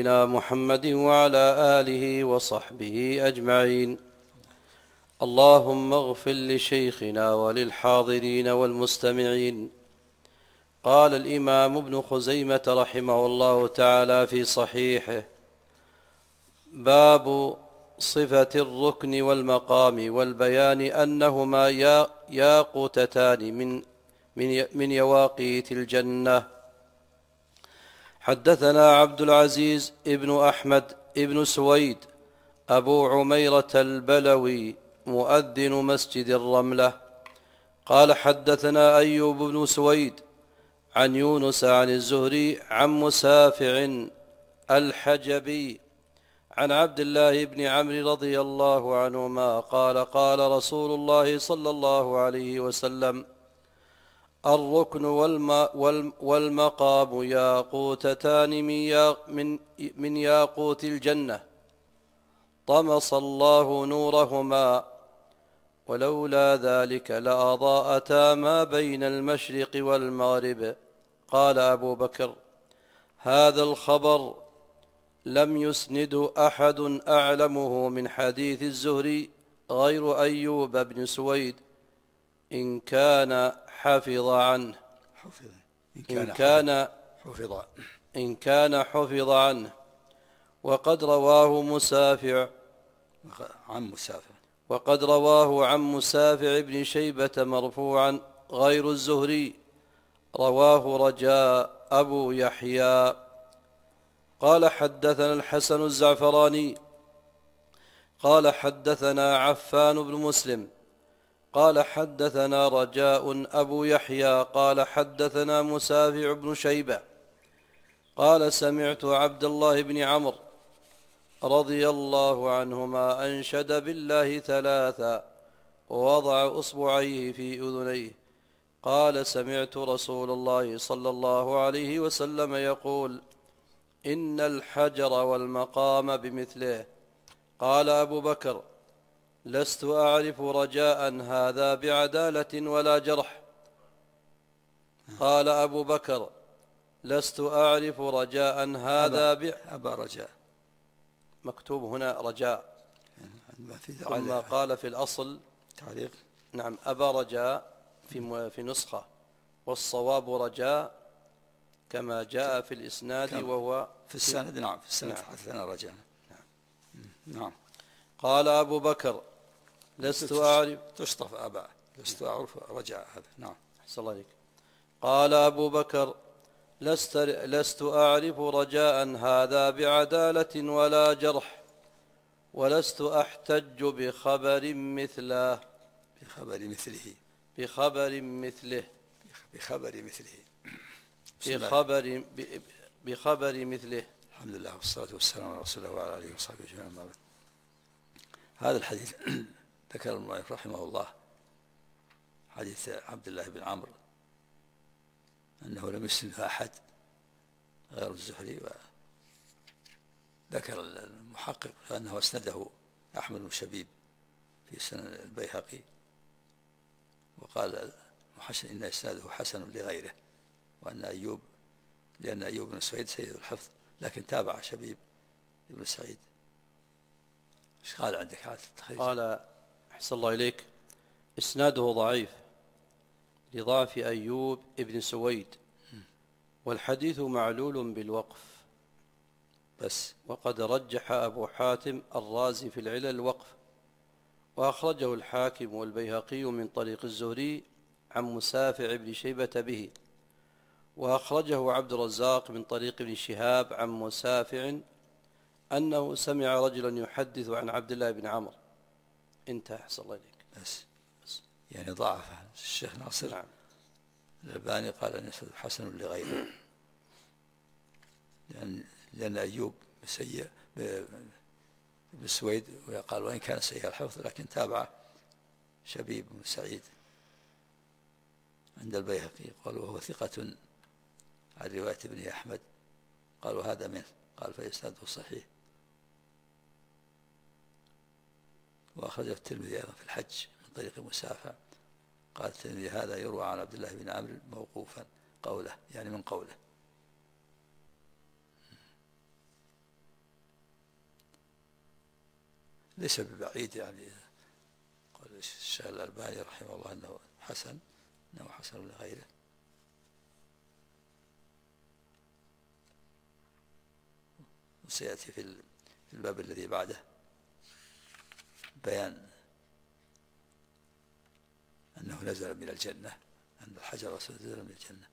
نبينا محمد وعلى آله وصحبه أجمعين. اللهم اغفر لشيخنا وللحاضرين والمستمعين. قال الإمام ابن خزيمة رحمه الله تعالى في صحيحه: باب صفة الركن والمقام والبيان أنهما ياقوتتان من يواقيت الجنة. حدثنا عبد العزيز ابن أحمد ابن سويد أبو عميرة البلوي مؤذن مسجد الرملة قال: حدثنا أيوب بن سويد عن يونس عن الزهري عن مسافع الحجبي عن عبد الله بن عمرو رضي الله عنهما قال: قال رسول الله صلى الله عليه وسلم: الركن والمقام ياقوتتان من ياقوت الجنة، طمس الله نورهما، ولولا ذلك لأضاءتا ما بين المشرق والمغرب. قال أبو بكر: هذا الخبر لم يسند أحد أعلمه من حديث الزهري غير أيوب بن سويد إن كان حفظ عنه وقد رواه عن مسافع بن شيبة مرفوعا غير الزهري، رواه رجاء أبو يحيى. قال: حدثنا الحسن الزعفراني قال: حدثنا عفان بن مسلم قال: حدثنا رجاء أبو يحيى قال: حدثنا مسافع بن شيبة قال: سمعت عبد الله بن عمرو رضي الله عنهما أنشد بالله ثلاثا ووضع أصبعيه في أذنيه، قال: سمعت رسول الله صلى الله عليه وسلم يقول: إن الحجر والمقام بمثله. قال أبو بكر: لست أعرف رجاء هذا بعدالة ولا جرح. قال أبو بكر: لست أعرف رجاء هذا أبا رجاء مكتوب هنا رجاء، ثم قال في الأصل تعليق نعم أبا رجاء في نسخة، والصواب رجاء كما جاء في الإسناد وهو في السند. نعم في السند حدثنا رجاء. نعم. قال أبو بكر: لست أعرف تشطف أبا لست أعرف رجاء هذا. نعم. أحسن الله عليك. قال أبو بكر: لست أعرف رجاء هذا بعدالة ولا جرح، ولست أحتج بخبر مثله. الحمد لله والصلاة والسلام على رسول الله وعلى آله وصحبه أجمعين. هذا الحديث ذكر المؤلف رحمه الله حديث عبد الله بن عمرو أنه لم يسنده أحد غير الزهري، وذكر المحقق أنه أسنده أحمد بن شبيب في سنن البيهقي، وقال إن إسناده حسن لغيره، لأن أيوب بن سعيد سيد الحفظ، لكن تابع شبيب بن سعيد. ايش قال عندك هذا التخريج؟ قال: أحسن الله إليك، إسناده ضعيف لضعف أيوب بن سويد، والحديث معلول بالوقف بس، وقد رجح أبو حاتم الرازي في العلل الوقف، وأخرجه الحاكم والبيهقي من طريق الزهري عن مسافع بن شيبة به، وأخرجه عبد الرزاق من طريق ابن شهاب عن مسافع أنه سمع رجلا يحدث عن عبد الله بن عمرو. انتهى. أحسن الله إليك. بس. يعني ضعف الشيخ ناصر. نعم. الألباني قال أن يسند حسن لغيره، لأن أيوب سيء بن سويد، ويقال وإن كان سيء الحفظ لكن تابع شبيب بن سعيد عند البيهقي، قال وهو ثقة عن رواية ابن أحمد، قالوا هذا منه، قال فإسناده صحيح. وأخرجه الترمذي أيضا في الحج من طريق مسافع، قال الترمذي هذا يروى عن عبد الله بن عمرو موقوفا قوله، يعني من قوله. ليس ببعيد يعني. قال الشيخ الألباني رحمه الله أنه حسن لغيره. وسيأتي في الباب الذي بعده بيان أنه نزل من الجنة، أن الحجر الأسود نزل من الجنة.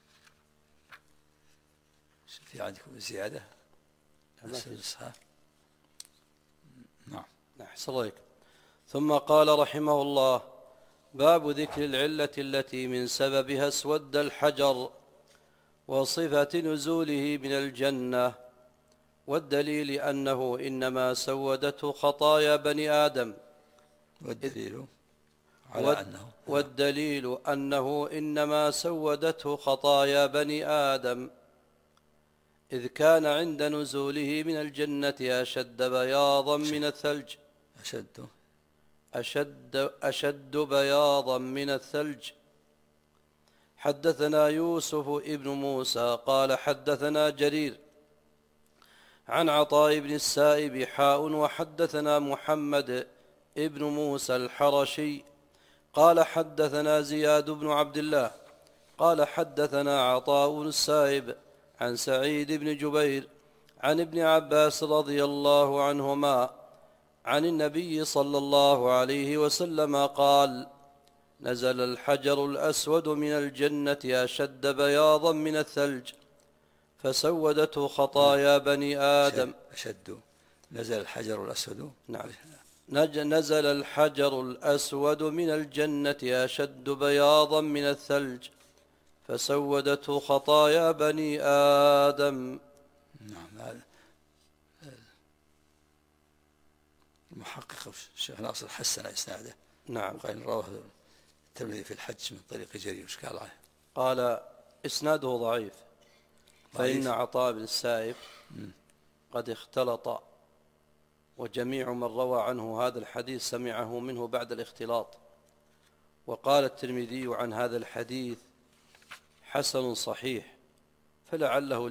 في عندكم زيادة؟ نعم. أحسن الله. ثم قال رحمه الله: باب ذكر العلة التي من سببها اسود الحجر وصفة نزوله من الجنة، والدليل أنه إنما سودته خطايا بني آدم. والدليل أنه إنما سودته خطايا بني آدم، إذ كان عند نزوله من الجنة أشد بياضا من الثلج. أشد بياضا من الثلج. حدثنا يوسف ابن موسى قال حدثنا جرير عن عطاء بن السائب وحدثنا محمد ابن موسى الحرشي قال حدثنا زياد بن عبد الله قال حدثنا عطاء السائب عن سعيد بن جبير عن ابن عباس رضي الله عنهما عن النبي صلى الله عليه وسلم قال: نزل الحجر الأسود من الجنة أشد بياضا من الثلج فسودته خطايا بني آدم. نزل الحجر الأسود. نعم. نزل الحجر الأسود من الجنة أشد بياضا من الثلج فسودته خطايا بني آدم. نعم. المحقق الشيخ ناصر حسن إسناده. نعم. وقال رواه الترمذي في الحج من طريق جرير. وش قال عليه؟ قال إسناده ضعيف، فإن عطاء بن السائب قد اختلط، وجميع من روى عنه هذا الحديث سمعه منه بعد الاختلاط. وقال الترمذي عن هذا الحديث حسن صحيح فلعله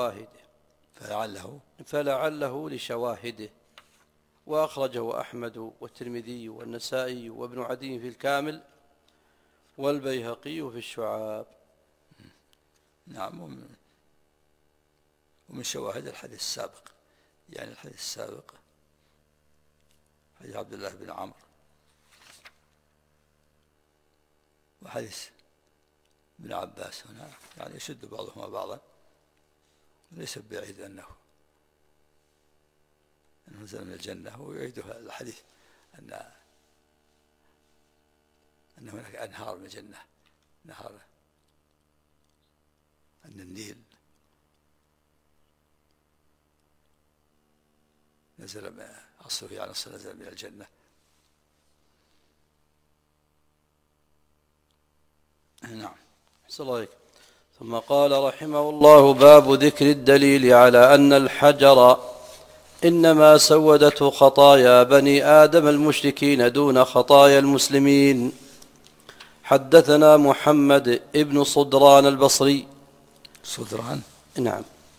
لشواهده. وأخرجه أحمد والترمذي والنسائي وابن عدي في الكامل والبيهقي في الشعاب. نعم. ومن شواهد الحديث السابق، يعني الحديث السابق حديث عبد الله بن عمرو وحديث ابن عباس هنا يعني يشد بعضهما بعضا، ليس بعيد أنه نزل من الجنة. ويعيدها الحديث أن هناك أنهار من الجنة، نهر أن النيل نزل أصله يعني نزل من الجنة. نعم. صلى. ثم قال رحمه الله: باب ذكر الدليل على أن الحجر إنما سودته خطايا بني آدم المشركين دون خطايا المسلمين. حدثنا محمد ابن صدران البصري. صدران؟ نعم.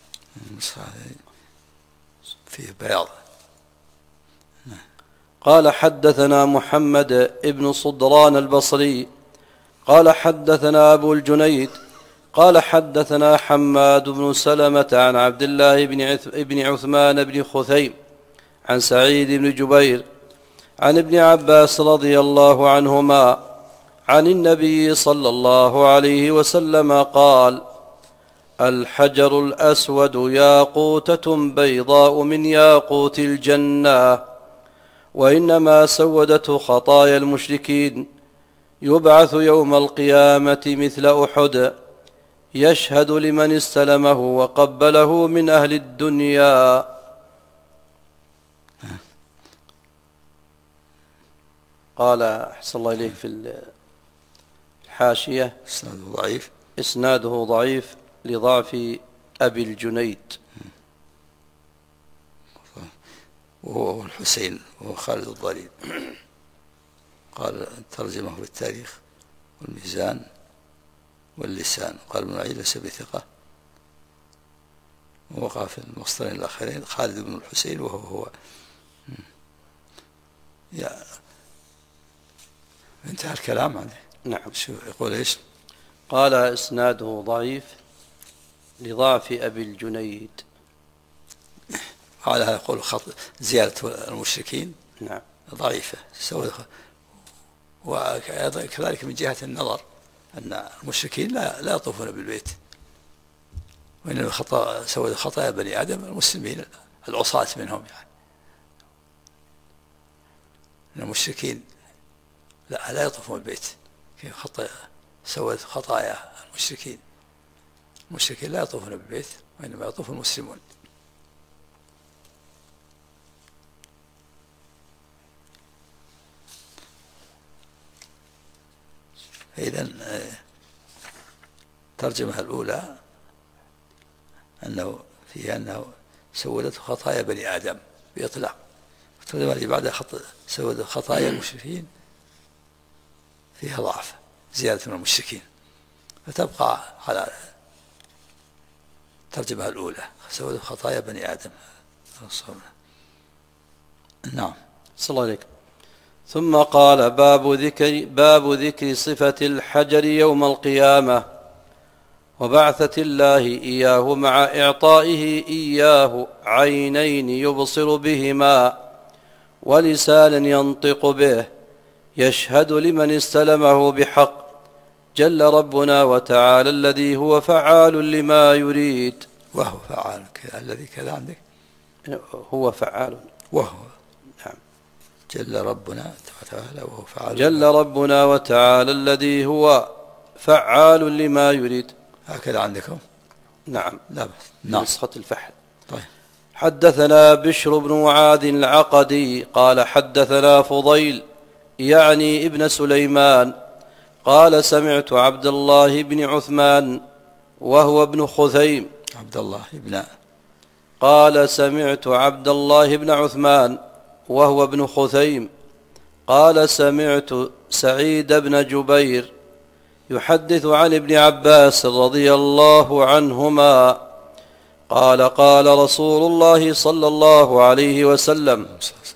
فيه بياض. قال حدثنا محمد ابن صدران البصري قال حدثنا أبو الجنيد قال حدثنا حماد بن سلمة عن عبد الله بن عثمان بن خثيم عن سعيد بن جبير عن ابن عباس رضي الله عنهما عن النبي صلى الله عليه وسلم قال: الحجر الأسود ياقوتة بيضاء من ياقوت الجنة، وإنما سودته خطايا المشركين، يبعث يوم القيامة مثل أحد، يشهد لمن استلمه وقبله من أهل الدنيا. قال أحسن الله إليك في الحاشية: إسناده ضعيف لضعف أبي الجنيد. وهو الحسين وهو خالد الضرير. قال ترجمه في التاريخ والميزان واللسان. قال ابن معين ليس بثقة. ووقع في المصدرين الآخرين خالد بن الحسين وهو انتهى الكلام عنه. نعم. شو يقول ايش؟ قال إسناده ضعيف لضعف أبي الجنيد. على هذا يقول زيارة المشركين نعم ضعيفة. وكذلك من جهة النظر أن المشركين لا يطوفون بالبيت، وإنما سووا خطايا بني آدم المسلمين العصاة منهم، يعني أن المشركين لا يطوفون بالبيت. كيف سووا خطايا المشركين لا يطوفون بالبيت، وإنما يطوف المسلمون. إذن الترجمة الأولى أنه سولته خطايا بني آدم بإطلاق. الترجمة اللي بعدها سولته خطايا المشركين فيها ضعف، زيادة من المشركين، فتبقى على الترجمة الأولى سولته خطايا بني آدم. نعم. صلى الله عليك. ثم قال باب ذكر صفة الحجر يوم القيامة وبعثة الله إياه مع إعطائه إياه عينين يبصر بهما ولسانا ينطق به يشهد لمن استلمه بحق جل ربنا وتعالى الذي هو فعال لما يريد. وهو فعال الذي كذا عندك هو فعال وهو جل ربنا وتعالى وهو فعال جل ربنا وتعالى الذي هو فعال لما يريد. هكذا عندكم؟ نعم. لا بس. نعم. نسخة الفحل. طيب. حدثنا بشر بن معاذ العقدي قال حدثنا فضيل يعني ابن سليمان قال سمعت عبد الله بن عثمان وهو ابن خثيم. عبد الله بن قال سمعت عبد الله بن عثمان وهو ابن خثيم قال سمعت سعيد بن جبير يحدث عن ابن عباس رضي الله عنهما قال قال رسول الله صلى الله عليه وسلم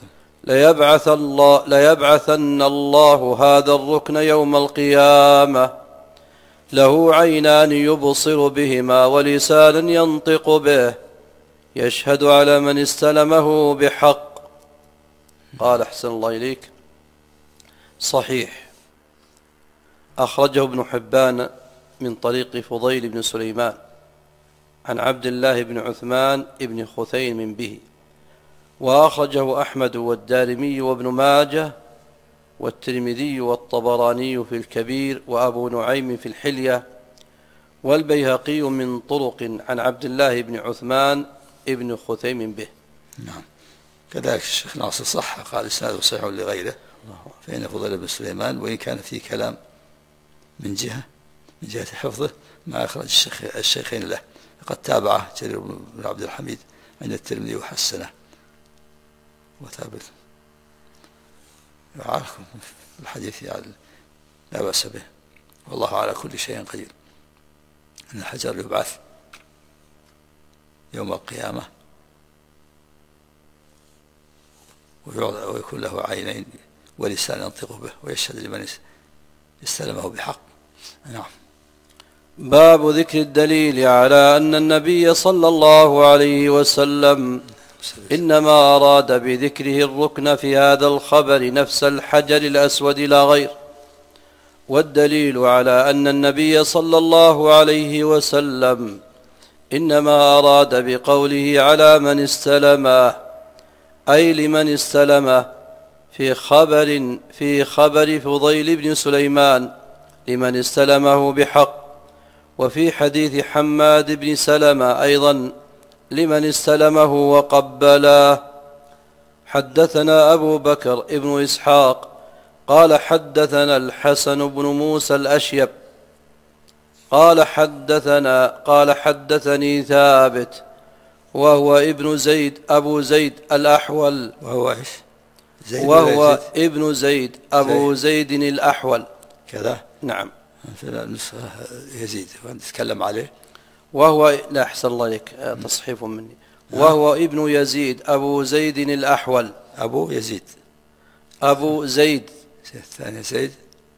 ليبعثن الله هذا الركن يوم القيامة له عينان يبصر بهما ولسانا ينطق به يشهد على من استلمه بحق. قال أحسن الله إليك صحيح. أخرجه ابن حبان من طريق فضيل بن سليمان عن عبد الله بن عثمان بن خثيم به، وأخرجه أحمد والدارمي وابن ماجه والترمذي والطبراني في الكبير وأبو نعيم في الحلية والبيهقي من طرق عن عبد الله بن عثمان بن خثيم به. نعم. كذلك الشيخ ناصر صح قال إسناده صحيح لغيره، فإن فضيل بن سليمان وإن كان فيه كلام من جهة حفظه ما أخرج الشيخين له، قد تابعه جرير بن عبد الحميد عند الترمذي وحسنه وثابت. يعرفكم الحديث يعني لا بأس به، والله على كل شيء قدير. أن الحجر يبعث يوم القيامة ويكون له عينين ولسان ينطق به ويشهد لمن استلمه بحق. نعم. باب ذكر الدليل على أن النبي صلى الله عليه وسلم إنما أراد بذكره الركن في هذا الخبر نفس الحجر الأسود لا غير، والدليل على أن النبي صلى الله عليه وسلم إنما أراد بقوله على من استلمه أي لمن استلمه في خبر فضيل بن سليمان لمن استلمه بحق، وفي حديث حماد بن سلمة أيضا لمن استلمه وقبله. حدثنا أبو بكر ابن إسحاق قال حدثنا الحسن بن موسى الأشيب قال حدثني ثابت وهو ابن زيد أبو زيد الأحول وهو ابن زيد أبو زيد الأحول كذا. نعم. في النسخة يزيد نتكلم عليه وهو لا أحسن الله لك تصحيف مني وهو ابن يزيد أبو زيد الأحول أبو يزيد أبو زيد. الثاني زيد.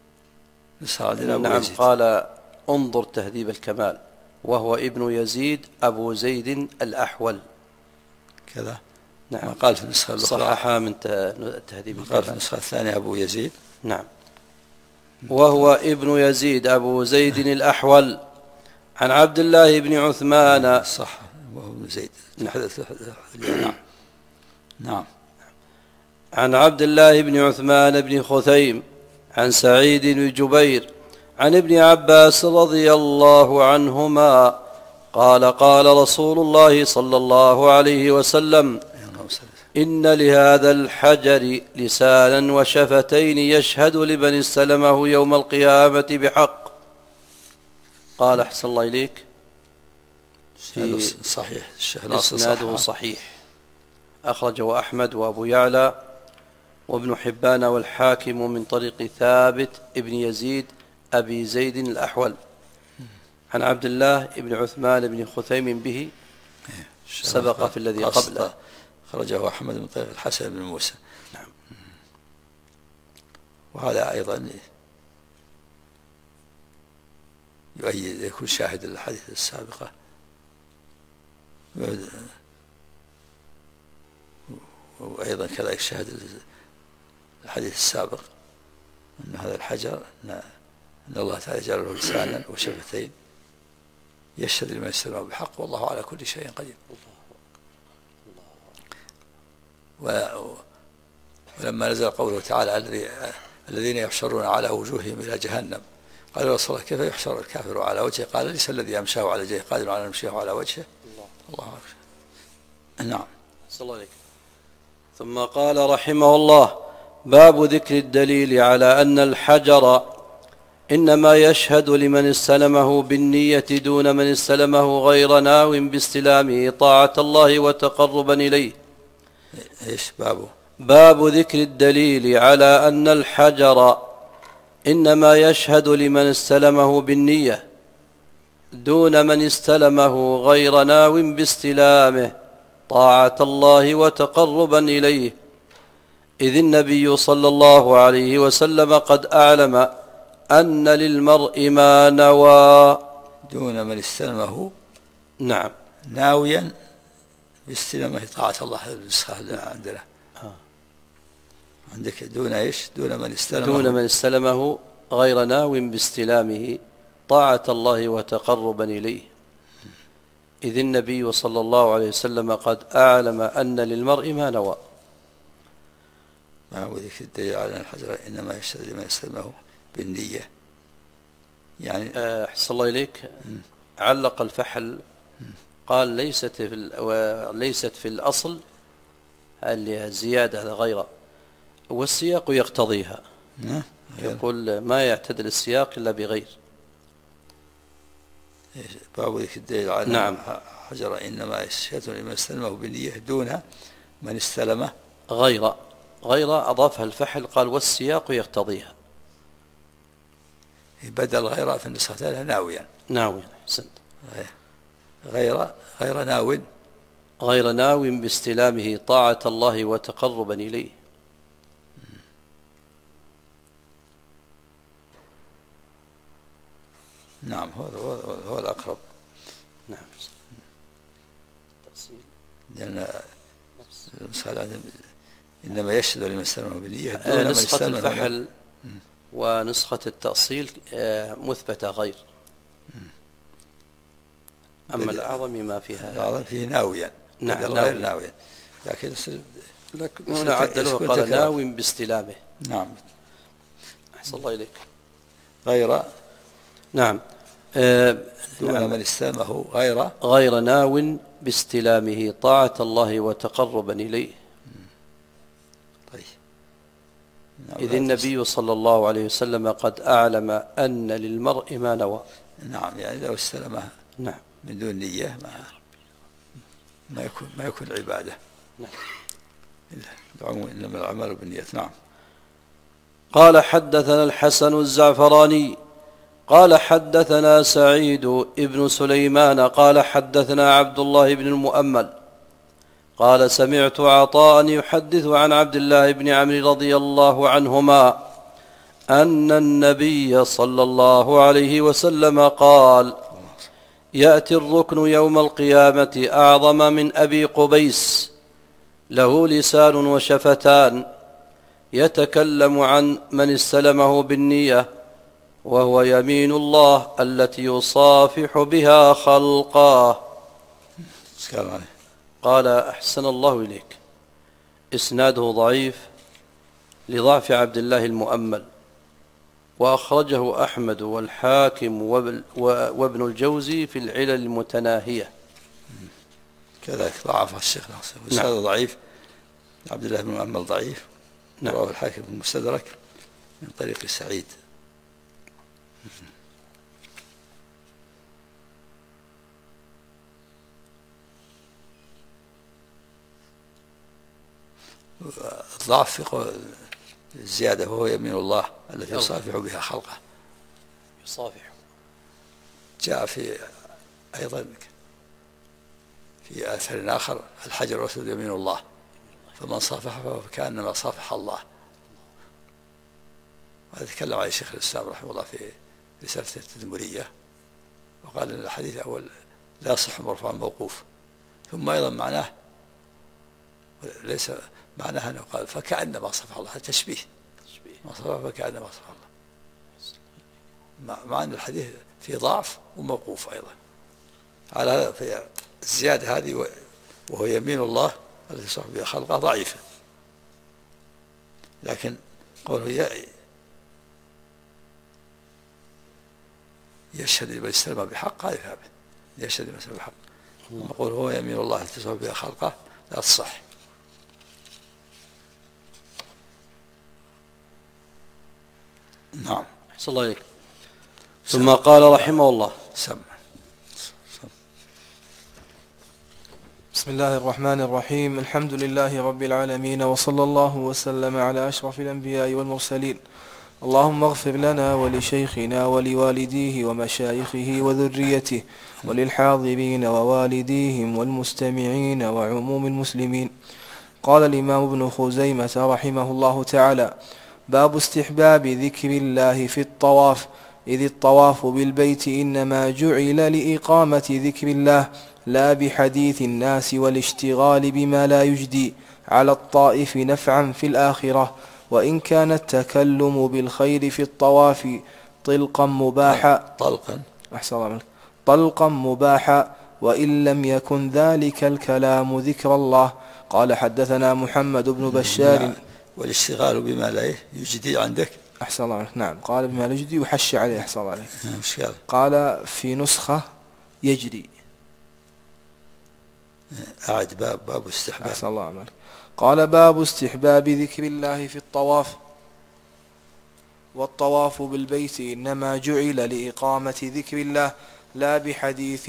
نعم. قال انظر تهذيب الكمال، وهو ابن يزيد أبو زيد الأحول كذا. نعم. ما قال في النسخة الأخرى صححها من تهذيب الكمال. قال في النسخة الثانية أبو يزيد. نعم. وهو ابن يزيد أبو زيد الأحول عن عبد الله بن عثمان. صح، وهو ابن زيد. نعم. نعم. عن عبد الله بن عثمان بن خثيم عن سعيد بن جبير عن ابن عباس رضي الله عنهما قال قال رسول الله صلى الله عليه وسلم: إن لهذا الحجر لسانا وشفتين يشهد لمن استلمه يوم القيامة بحق. قال أحسن الله إليك صحيح، إسناده صحيح، أخرجه أحمد وأبو يعلى وابن حبان والحاكم من طريق ثابت ابن يزيد أبي زيد الأحول عن عبد الله بن عثمان بن خثيم به، سبق في الذي قبله. خرجه أحمد من طريق الحسن بن موسى. نعم. وهذا أيضا يؤيد يكون شاهد الحديث السابقة، وأيضا كذلك شاهد الحديث السابق أن هذا الحجر أن الله تعالى جعل له لسانا وشفتين يشهد لمن استلمه بحق، والله على كل شيء قدير. ولما نزل قوله تعالى: الذين يحشرون على وجوههم إلى جهنم، قال يا رسول الله كيف يحشر الكافر على وجهه؟ قال: ليس الذي يمشاه على وجهه قادر على يمشيه على وجهه. الله أكبر. نعم. صلى الله عليه. ثم قال رحمه الله: باب ذكر الدليل على أن الحجر إنما يشهد لمن استلمه بالنية دون من استلمه غير ناو باستلامه طاعة الله وتقربا إليه. إيش بابه؟ باب ذكر الدليل على أن الحجر إنما يشهد لمن استلمه بالنية دون من استلمه غير ناو باستلامه طاعة الله وتقربا إليه، إذ النبي صلى الله عليه وسلم قد أعلم أن للمرء ما نوى. دون من استلمه. نعم. ناويا باستلامه طاعة الله. النسخة عندنا عندك دون إيش؟ دون من استلمه غير ناو باستلامه طاعة الله وتقربا إليه، إذ النبي صلى الله عليه وسلم قد أعلم أن للمرء ما نوى. ما هو ذكر الدليل على الحجر إنما يشهد لمن استلمه بالنية، يعني أحسن الله إليك. علق الفحل قال ليست في الأصل الزيادة غير، والسياق يقتضيها. يقول ما يعتدل السياق إلا بغير. باب ذكر الدليل على نعم. حجر إنما يشهد لمن استلمه بالنية دون من استلمه غير أضافها الفحل قال والسياق يقتضيها. بدل غير في النسخة الثانية ناويا. أحسنت. غير ناو باستلامه طاعة الله وتقربا إليه. نعم. هو الأقرب. نعم. لأن إنما يشهد لمن استلمه بالنية. نسخة الفحل ونسخة التأصيل مثبتة غير. أما الأعظم ما فيها الأعظم فيه ناويا. نعم. غير ناويا، لكن هنا عدلوه قال ناو باستلامه. نعم. أحسن الله إليك. غير. نعم. دون من استلمه غير ناو باستلامه طاعة الله وتقربا إليه. طيب. إذ النبي صلى الله عليه وسلم قد أعلم أن للمرء ما نوى. نعم، يعني لو استلمه نعم من دون نية ما يكون عبادة. نعم. إنما الأعمال بالنية. نعم. قال حدثنا الحسن الزعفراني قال حدثنا سعيد ابن سليمان قال حدثنا عبد الله بن المؤمل قال سمعت عطاء يحدث عن عبد الله بن عمرو رضي الله عنهما أن النبي صلى الله عليه وسلم قال يأتي الركن يوم القيامة أعظم من أبي قبيس له لسان وشفتان يتكلم عن من استلمه بالنية وهو يمين الله التي يصافح بها خلقاه. قال أحسن الله إليك. إسناده ضعيف لضعف عبد الله المؤمل، وأخرجه أحمد والحاكم وابن الجوزي في العلل المتناهية. كذلك ضعف الشيخ ناصر. إسناده ضعيف، عبد الله بن المؤمل ضعيف. رواه الحاكم المستدرك من طريق سعيد. الضعف في قول الزيادة وهو يمين الله التي يصافح بها خلقه. يصافح جاء في أيضا في أثر آخر الحجر الأسود يمين الله فمن صافحه فكأنما صافح الله. وهذا تكلم عليه شيخ الإسلام رحمه الله في رسالة التدمرية، وقال إن الحديث الأول لا يصح مرفوعا موقوف. ثم أيضا معناه ليس معناها أنه قال فكأنما صافح الله، تشبيه ما صافح فكأنما صافح الله، مع أن الحديث في ضعف وموقوف أيضا على هذا. في الزيادة هذه وهو يمين الله التي صافح بها خلقه ضعيفة، لكن قوله يشهد لمن استلم بحق هذا ثابت، يشهد لمن استلم بحق. نقول هو يمين الله التي صافح بها خلقه لا تصح. نعم. أحسن الله إليك. ثم قال رحمه الله بسم الله الرحمن الرحيم. الحمد لله رب العالمين، وصلى الله وسلم على أشرف الأنبياء والمرسلين. اللهم اغفر لنا ولشيخنا ولوالديه ومشايخه وذريته وللحاضرين ووالديهم والمستمعين وعموم المسلمين. قال الإمام ابن خزيمة رحمه الله تعالى: باب استحباب ذكر الله في الطواف، إذ الطواف بالبيت إنما جعل لإقامة ذكر الله لا بحديث الناس والاشتغال بما لا يجدي على الطائف نفعا في الآخرة، وإن كان التكلم بالخير في الطواف طلقا مباحا وإن لم يكن ذلك الكلام ذكر الله. قال حدثنا محمد بن بشار. والاشتغال بما لا يجدي عندك. أحسن الله عليك. نعم، قال بما لا يجدي وحش عليه. أحسن الله عليك. قال في نسخة يجري. أعد باب استحباب. أحسن الله عليك. قال باب استحباب ذكر الله في الطواف، والطواف بالبيت إنما جعل لإقامة ذكر الله لا بحديث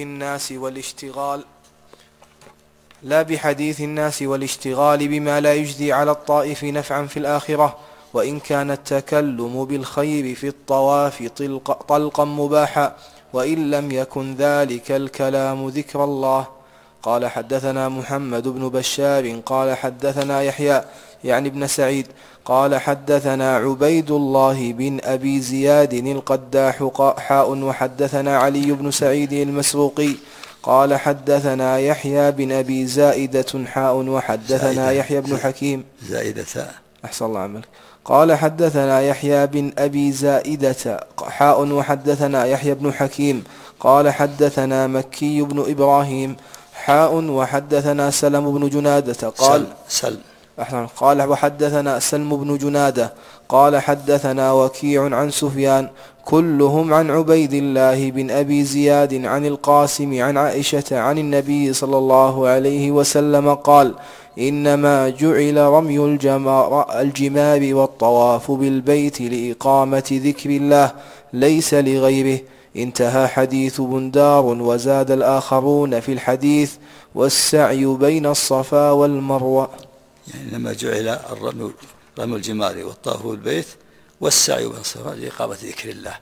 الناس والاشتغال بما لا يجدي على الطائف نفعا في الآخرة، وإن كان التكلم بالخير في الطواف طلقا مباحا وإن لم يكن ذلك الكلام ذكر الله. قال حدثنا محمد بن بشار قال حدثنا يحيى يعني ابن سعيد قال حدثنا عبيد الله بن أبي زياد القداح حاء وحدثنا علي بن سعيد المسروقي قال حدثنا يحيى بن أبي زائدة حاء وحدثنا يحيى بن حكيم زائدة. أحسن الله عملك. قال حدثنا يحيى بن أبي زائدة حاء وحدثنا يحيى بن حكيم قال حدثنا مكي بن إبراهيم حاء وحدثنا سلم بن جنادة قال وحدثنا سلم بن جنادة قال حدثنا وكيع عن سفيان كلهم عن عبيد الله بن أبي زياد عن القاسم عن عائشة عن النبي صلى الله عليه وسلم قال: إنما جعل رمي الجمار والطواف بالبيت لإقامة ذكر الله ليس لغيره. انتهى حديث بندار. وزاد الآخرون في الحديث: والسعي بين الصفا والمروة. يعني لما جعل رمي الجمار والطواف بالبيت والسعي بين الصفا لإقامة ذكر الله.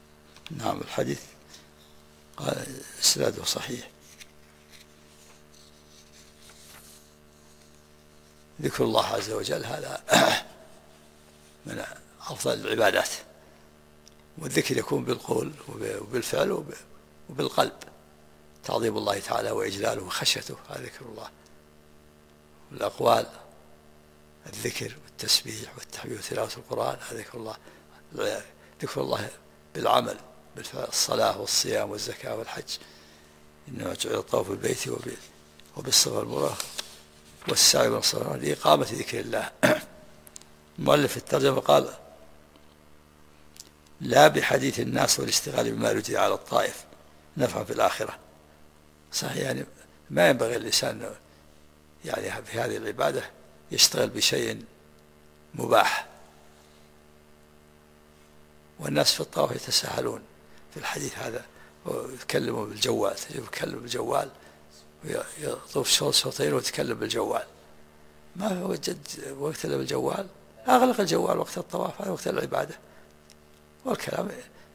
نعم. الحديث قال إسناده صحيح. ذكر الله عز وجل هذا من أفضل العبادات، والذكر يكون بالقول وبالفعل وبالقلب، تعظيم الله تعالى وإجلاله وخشيته، هذا ذكر الله. والأقوال الذكر والتسبيح والتحميد وتلاوة القرآن هذا ذكر الله. ذكر الله بالعمل بالفعل، الصلاة والصيام والزكاة والحج، إنما جعل الطواف بالبيت وبالصفا والمروة والسعي بين الصلاة لإقامة ذكر الله. المؤلف الترجمة قال: لا بحديث الناس والاشتغال بما يجري على الطائف نفعا في الآخرة. صحيح، يعني ما ينبغي الإنسان يعني في هذه العبادة يشتغل بشيء مباح، والناس في الطواف يتساهلون في الحديث هذا ويتكلموا بالجوال، يتكلم بالجوال ويطوف شوطين ويتكلم بالجوال، ما هو جد وقت إلا بالجوال. أغلق الجوال وقت الطواف، هذا وقت العبادة، والكلام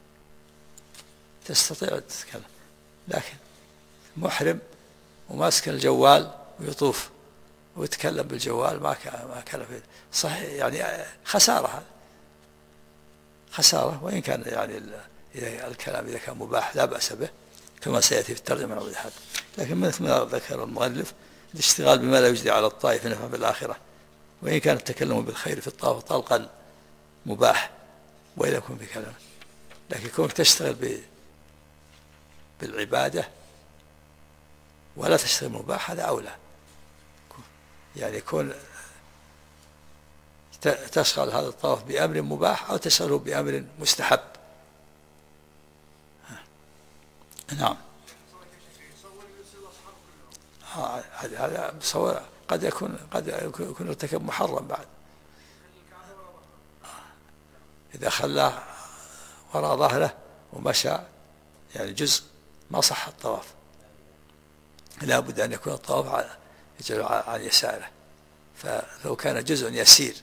تستطيع أن تتكلم، لكن محرم وماسك الجوال ويطوف ويتكلم بالجوال ما كان فيه صحيح، يعني خسارة، هذا خسارة. وإن كان يعني الكلام إذا كان مباح لا بأس به كما سيأتي في الترجمة عن الحد، لكن مثل ما ذكر المؤلف الاشتغال بما لا يجري على الطائف نفعا في الآخرة، وإن كان التكلم بالخير في الطواف طلقا مباح وإذا يكون بكلام، لكن كونك تشتغل بالعبادة ولا تشتغل مباح هذا أولى، يعني يكون تشغل هذا الطواف بأمر مباح أو تشغله بأمر مستحب. نعم، هذا بصور قد يكون ارتكب محرم بعد، إذا خلاه وراء ظهره ومشى يعني جزء ما صح الطواف، لا بد أن يكون الطواف عن يساره، فلو كان جزء يسير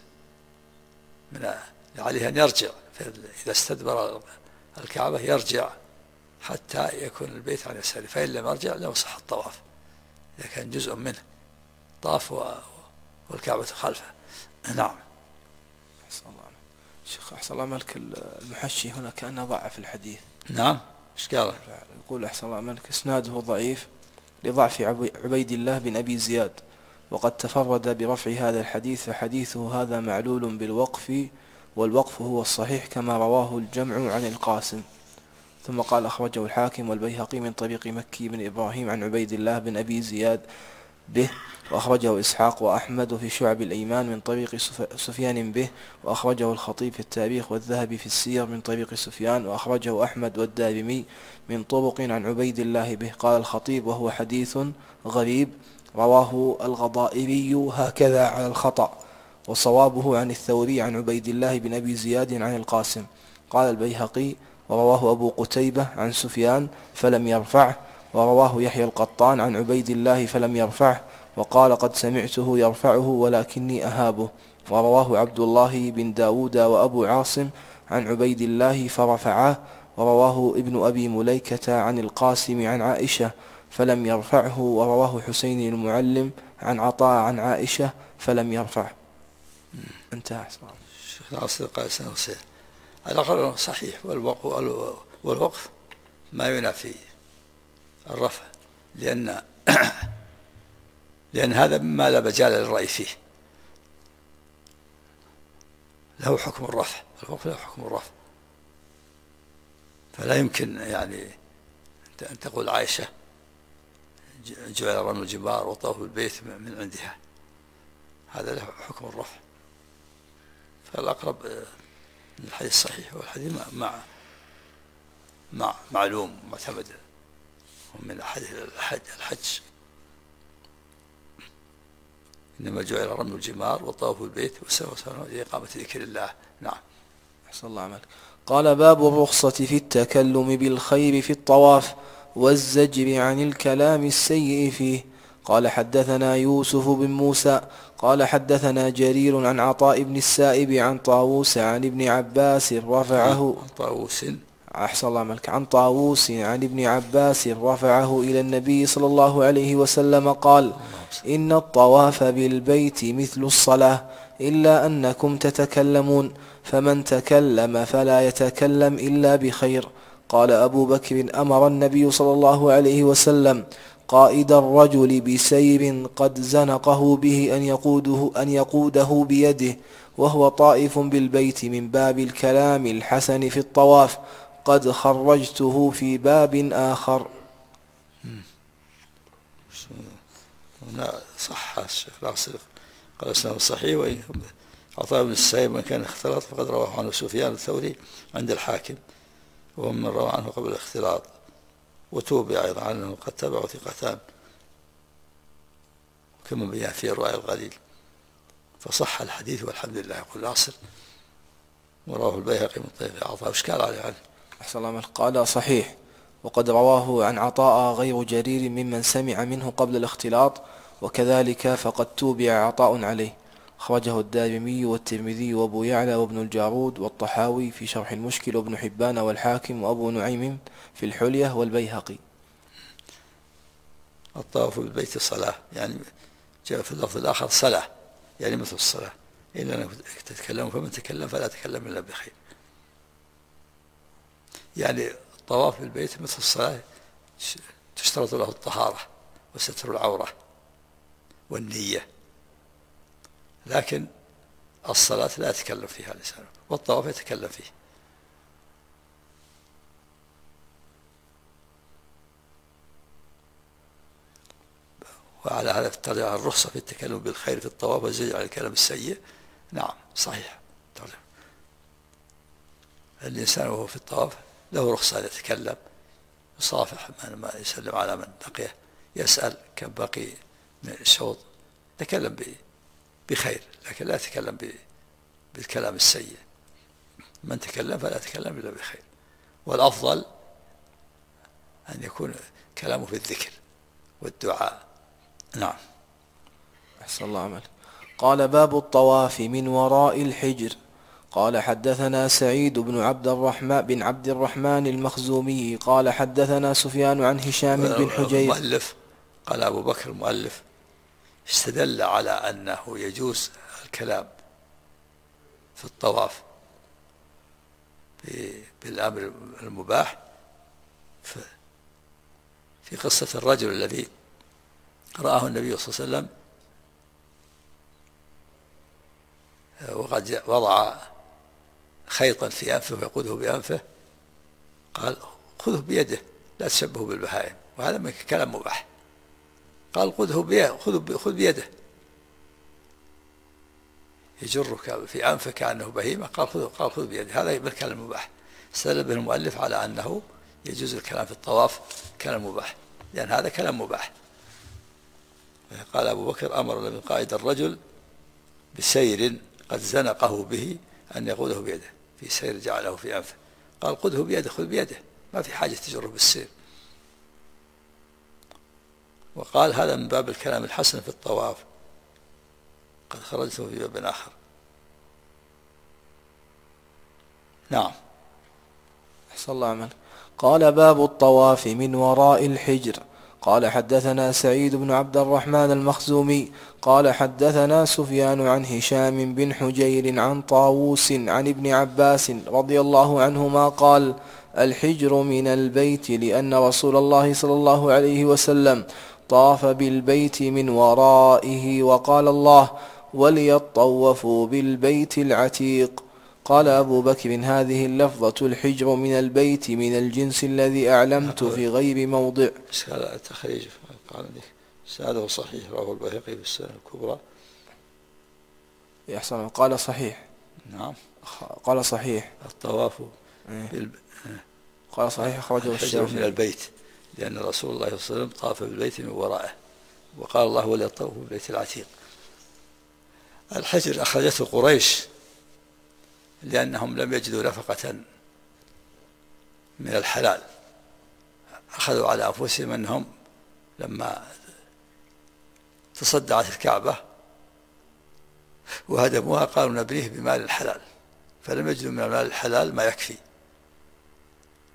عليه أن يرجع، إذا استدبر الكعبة يرجع حتى يكون البيت عن يساره، فإن لم يرجع لم يصح الطواف إذا كان جزء منه طاف والكعبة خلفه. نعم. أحسن الله شيخ، أحسن الله ملك المحشي هنا كأنه ضعف الحديث. نعم، إيش قال؟ يقول أحسن الله ملك إسناده ضعيف لضعف عبيد الله بن أبي زياد، وقد تفرد برفع هذا الحديث، فحديثه هذا معلول بالوقف، والوقف هو الصحيح كما رواه الجمع عن القاسم. ثم قال: أخرجه الحاكم والبيهقي من طريق مكي بن إبراهيم عن عبيد الله بن أبي زياد به، وأخرجه إسحاق وأحمد في شعب الإيمان من طريق سفيان به، وأخرجه الخطيب في التاريخ والذهبي في السير من طريق سفيان، وأخرجه أحمد والدارمي من طرق عن عبيد الله به. قال الخطيب: وهو حديث غريب رواه الغضائري هكذا على الخطأ، وصوابه عن الثوري عن عبيد الله بن أبي زياد عن القاسم. قال البيهقي: ورواه أبو قتيبة عن سفيان فلم يرفعه، ورواه يحيى القطان عن عبيد الله فلم يرفعه، وقال: قد سمعته يرفعه ولكني أهابه. ورواه عبد الله بن داود وأبو عاصم عن عبيد الله فرفعاه، ورواه ابن أبي مليكة عن القاسم عن عائشة فلم يرفعه، ورواه حسين المعلم عن عطاء عن عائشة فلم يرفعه. انتهى. الشيخ ناصر قال سنة وسير الأقل صحيح، والوقف ما ينافي الرفع، لأن هذا مما لا مجال للرأي فيه، له حكم الرفع، الوقف له حكم الرفع، فلا يمكن يعني أن تقول عائشة جعل رمي الجمار وطواف بالبيت من عندها، هذا له حكم الرفع، فالأقرب من الحديث الصحيح والحديث معلوم معتمد ومن حديث الحج، إنما جعل رمي الجمار وطواف البيت وسوى لإقامة ذكر الله. نعم. أحسن الله عملك. قال: باب الرخصة في التكلم بالخير في الطواف والزجر عن الكلام السيء فيه. قال: حدثنا يوسف بن موسى قال: حدثنا جرير عن عطاء بن السائب عن طاووس عن ابن عباس رفعه. أحسن الله عملك. عن طاووس عن ابن عباس رفعه إلى النبي صلى الله عليه وسلم قال: إن الطواف بالبيت مثل الصلاة إلا أنكم تتكلمون، فمن تكلم فلا يتكلم إلا بخير. قال أبو بكر: أمر النبي صلى الله عليه وسلم قائد الرجل بسير قد زنقه به أن يقوده بيده وهو طائف بالبيت من باب الكلام الحسن في الطواف، قد خرجته في باب آخر. صح الشيخ العاصر قال اسناده صحيح. عطاء بن السائب من كان اختلط فقد رواه عنه سفيان الثوري عند الحاكم، وهو من روى عنه قبل الاختلاط، وتوبع أيضا عنه قد تبعوا ثقتان كما بيان في الرواية الغليل، فصح الحديث والحمد لله. يقول العاصر ورواه البيهقي من طريق عطاء. واشكال عليه عنه. أحسن الله. قال صحيح، وقد رواه عن عطاء غير جرير ممن سمع منه قبل الاختلاط، وكذلك فقد توبع عطاء عليه. أخرجه الدارمي والترمذي وابو يعلى وابن الجارود والطحاوي في شرح المشكل وابن حبان والحاكم وابو نعيم في الحلية والبيهقي. الطواف بالبيت صلاة، يعني جاء في اللفظ الآخر صلاة، يعني مثل الصلاة إلا أنك تتكلم، فمن تكلم فلا تكلم إلا بخير. يعني الطواف بالبيت مثل الصلاة، تشترط له الطهارة وستر العورة والنية، لكن الصلاة لا يتكلم فيها الإنسان، والطواف يتكلم فيه. وعلى هذا ترجع الرخصة في التكلم بالخير في الطواف والزجر على الكلام السيء. نعم صحيح. الإنسان وهو في الطواف له رخصة أن يتكلم، يصافح من يسلم على من لقيه، يسأل كم بقي من الشوط، تكلم بخير، لكن لا يتكلم بالكلام السيء. من تكلم فلا يتكلم إلا بخير، والأفضل أن يكون كلامه في الذكر والدعاء. نعم. أحسن الله عملك. قال: باب الطواف من وراء الحجر. قال: حدثنا سعيد بن عبد الرحمن المخزومي قال: حدثنا سفيان عن هشام بن حجير. المؤلف قال أبو بكر المؤلف استدل على أنه يجوز الكلام في الطواف بالأمر المباح في قصة الرجل الذي رآه النبي صلى الله عليه وسلم وقد وضع خيطا في أنفه ويقوده بأنفه، قال: خذه بيده لا تشبهه بالبهائم، وهذا من كلام مباح. قال: خذ بيده يجرك في أنفه كأنه بهيمة، قال خذ بيده، هذا من الكلام المباح. استدل به المؤلف على أنه يجوز الكلام في الطواف كلام مباح، لأن هذا كلام مباح. قال أبو بكر: أمر من قائد الرجل بسير قد زنقه به أن يقوده بيده، في سير جعله في أنفه، قال: خذه بيده، خذ بيده، ما في حاجة تجره بالسير. وقال: هذا من باب الكلام الحسن في الطواف، قد خرجته في باب آخر. نعم. أحسن الله عمل. قال: باب الطواف من وراء الحجر. قال: حدثنا سعيد بن عبد الرحمن المخزومي قال: حدثنا سفيان عن هشام بن حجير عن طاووس عن ابن عباس رضي الله عنهما قال: الحجر من البيت، لأن رسول الله صلى الله عليه وسلم طاف بالبيت من ورائه، وقال الله: وليطوفوا بالبيت العتيق. قال أبو بكر: هذه اللفظة الحجر من البيت من الجنس الذي أعلمت في غير موضع. التخريج سأله صحيح، رواه البيهقي في السنن الكبرى. يحسن. قال صحيح. نعم. قال صحيح الطواف قال صحيح. أخرجه الشافعي من البيت، لأن رسول الله صلى الله عليه وسلم طاف بالبيت من ورائه، وقال الله: وليطوفوا بالبيت العتيق. الحجر أخرجته قريش لأنهم لم يجدوا نفقة من الحلال، أخذوا على أنفسهم أنهم لما تصدعت الكعبة وهدموها قالوا: نبنيه بمال الحلال، فلم يجدوا من المال الحلال ما يكفي،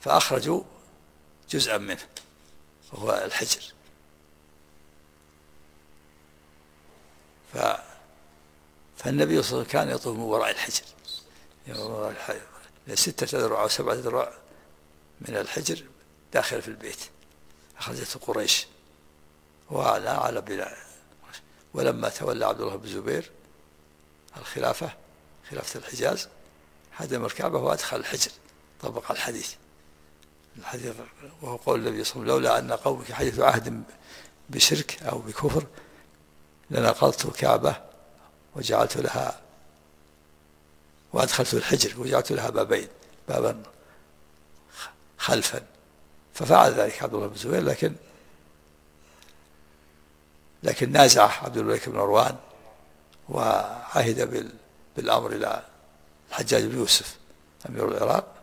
فأخرجوا جزءا منه وهو الحجر. فالنبي صلى الله عليه وسلم كان يطوف من وراء الحجر، 6 أذرع أو 7 أذرع من الحجر داخل في البيت، أخرجته قريش على بناء. ولما تولى عبد الله بن الزبير خلافة الحجاز هدم الكعبة وأدخل الحجر، طبق الحديث وهو قول النبي صلى الله عليه وسلم: لولا أن قومك حديث عهد بشرك أو بكفر لنقضت الكعبة وجعلت لها وأدخلت الحجر وجعلت لها بابا خلفا. ففعل ذلك عبد الله بن الزبير، لكن نازع عبد الملك بن مروان وعهد بالأمر إلى الحجاج بن يوسف أمير العراق.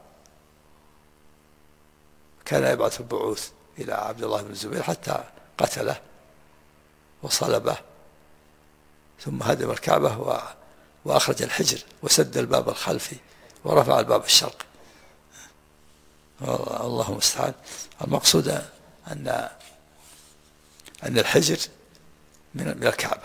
كان يبعث البعوث إلى عبد الله بن الزبير حتى قتله وصلبه، ثم هدم الكعبة وأخرج الحجر وسد الباب الخلفي ورفع الباب الشرقي. الله المستعان. المقصود أن الحجر من الكعبة،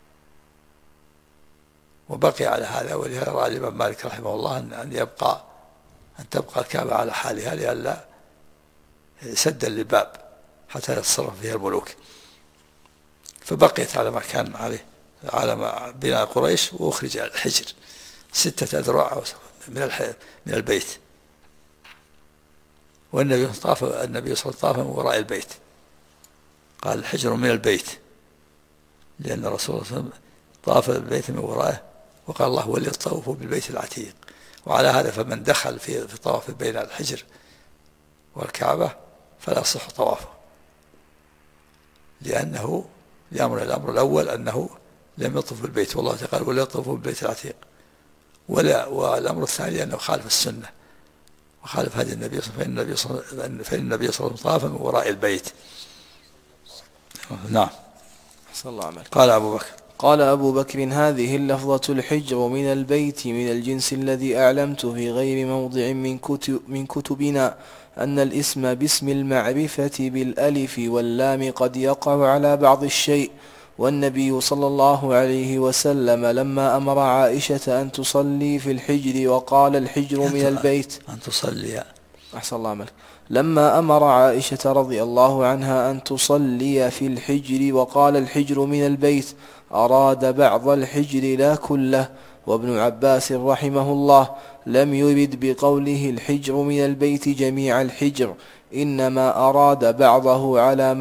وبقي على هذا. ولهذا رأى الإمام مالك رحمه الله أن تبقى الكعبة على حالها لئلا سدا للباب حتى يتصرف فيها الملوك، فبقيت على ما كان عليه على بناء قريش، وأخرج الحجر 6 أذرع من البيت. والنبي صلى الله عليه وسلم طاف من وراء البيت، قال: الحجر من البيت، لأن الرسول صلى الله عليه وسلم طاف البيت من ورائه، وقال الله: وليطوفوا بالبيت العتيق. وعلى هذا فمن دخل في طواف بين الحجر والكعبة فلا يصح طوافه، لأنه الأمر الأول أنه لم يطف بالبيت، والله تعالى قال: وليطوفوا بالبيت العتيق. والأمر الثاني أنه خالف السنة وخالف هدي النبي صلى الله عليه وسلم، فإن النبي صلى الله عليه وسلم طاف من وراء البيت. نعم. قال أبو بكر: هذه اللفظة الحجر من البيت من الجنس الذي أعلمت في غير موضع من كتبنا أن الاسم باسم المعرفة بالألف واللام قد يقع على بعض الشيء. والنبي صلى الله عليه وسلم لما أمر عائشة أن تصلي في الحجر وقال الحجر من البيت أن تصلي أحسن الله عملك. لما أمر عائشة رضي الله عنها أن تصلي في الحجر وقال الحجر من البيت أراد بعض الحجر لا كله. وابن عباس رحمه الله لم يرد بقوله الحجر من البيت جميع الحجر، إنما أراد بعضه على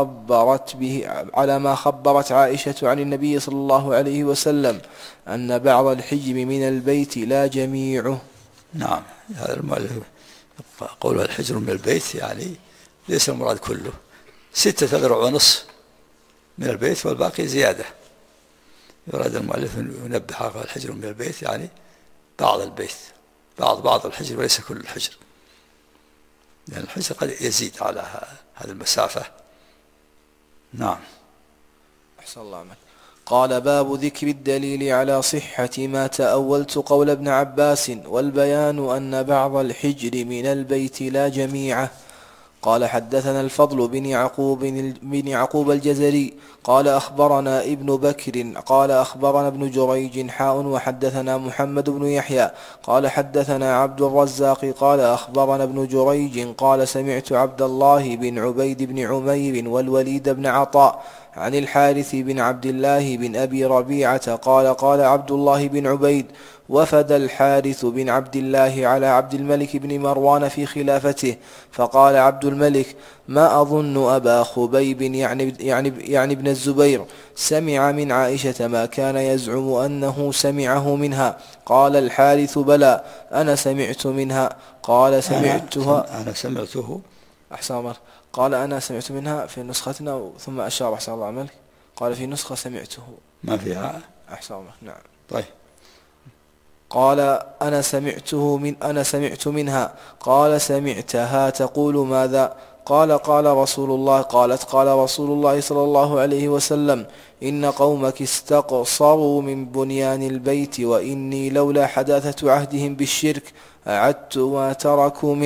ما خبرت عائشة عن النبي صلى الله عليه وسلم أن بعض الحجر من البيت لا جميعه. نعم. هذا المؤلف قوله الحجر من البيت يعني ليس المراد كله، 6 أذرع ونصف من البيت والباقي زيادة. يراد المؤلف أن ينبه على الحجر من البيت يعني بعض البيت، بعض الحجر وليس كل الحجر، لأن الحجر قد يزيد على هذه المسافة. نعم. أحسن الله عنك. قال: باب ذكر الدليل على صحة ما تأولت قول ابن عباس، والبيان أن بعض الحجر من البيت لا جميعه. قال: حدثنا الفضل بن يعقوب الجزري قال أخبرنا ابن بكر قال أخبرنا ابن جريج وحدثنا محمد بن يحيى قال حدثنا عبد الرزاق قال أخبرنا ابن جريج قال سمعت عبد الله بن عبيد بن عمير والوليد بن عطاء عن الحارث بن عبد الله بن أبي ربيعة قال عبد الله بن عبيد: وفد الحارث بن عبد الله على عبد الملك بن مروان في خلافته، فقال عبد الملك: ما أظن أبا خبيب يعني ابن الزبير سمع من عائشة ما كان يزعم أنه سمعه منها. قال الحارث: بلى، أنا سمعت منها. قال: سمعتها أنا سمعته. أحسن الله. قال: أنا سمعت منها في نسختنا، ثم أشار أحسن الله عملك قال: في نسخة سمعته ما فيها. أحسن الله. نعم. طيب. قال: أنا سمعت منها. قال: سمعتها تقول ماذا؟ قال رسول الله. قال رسول الله صلى الله عليه وسلم: إن قومك استقصروا من بنيان البيت، وإني لولا حداثة عهدهم بالشرك أعدت ما تركوا منه،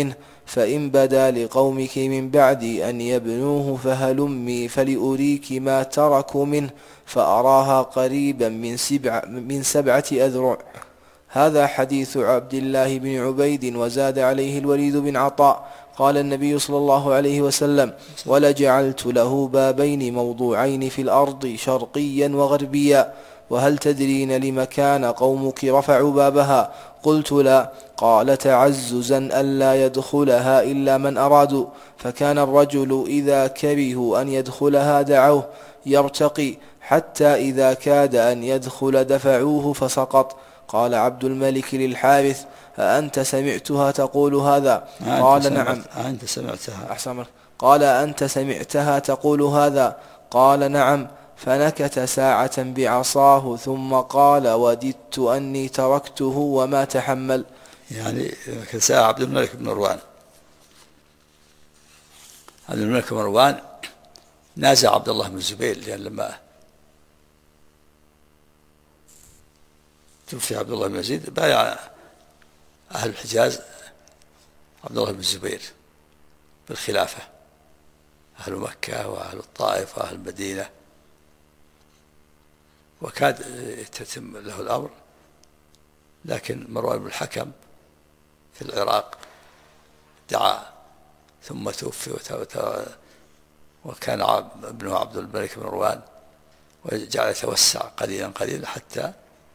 فإن بدا لقومك من بعدي أن يبنوه فهلمي فلأريك ما تركوا منه، فأراها قريبا من 7 أذرع. هذا حديث عبد الله بن عبيد. وزاد عليه الوليد بن عطاء قال النبي صلى الله عليه وسلم: ولجعلت له بابين موضوعين في الأرض شرقيا وغربيا، وهل تدرين لم كان قومك رفعوا بابها؟ قلت: لا. قال: تعززا ألا يدخلها إلا من أرادوا، فكان الرجل إذا كرهوا أن يدخلها دعوه يرتقي، حتى إذا كاد أن يدخل دفعوه فسقط. قال عبد الملك للحارث: أأنت سمعتها تقول هذا؟ قال: نعم. أنت سمعتها؟ أحسن. قال: أنت سمعتها تقول هذا؟ قال: نعم. فنكت ساعة بعصاه ثم قال: وددت أني تركته وما تحمل. يعني ساعة عبد الملك بن مروان. عبد الملك بن مروان نازع عبد الله بن الزبير، لأن لما توفي عبد الله بن يزيد بايع أهل الحجاز عبد الله بن الزبير بالخلافة، أهل مكة وأهل الطائف وأهل المدينة، وكاد يتم له الأمر، لكن مروان بن الحكم في العراق دعا ثم توفي وكان ابنه عبد الملك بن مروان، وجعل يتوسع قليلا قليلا حتى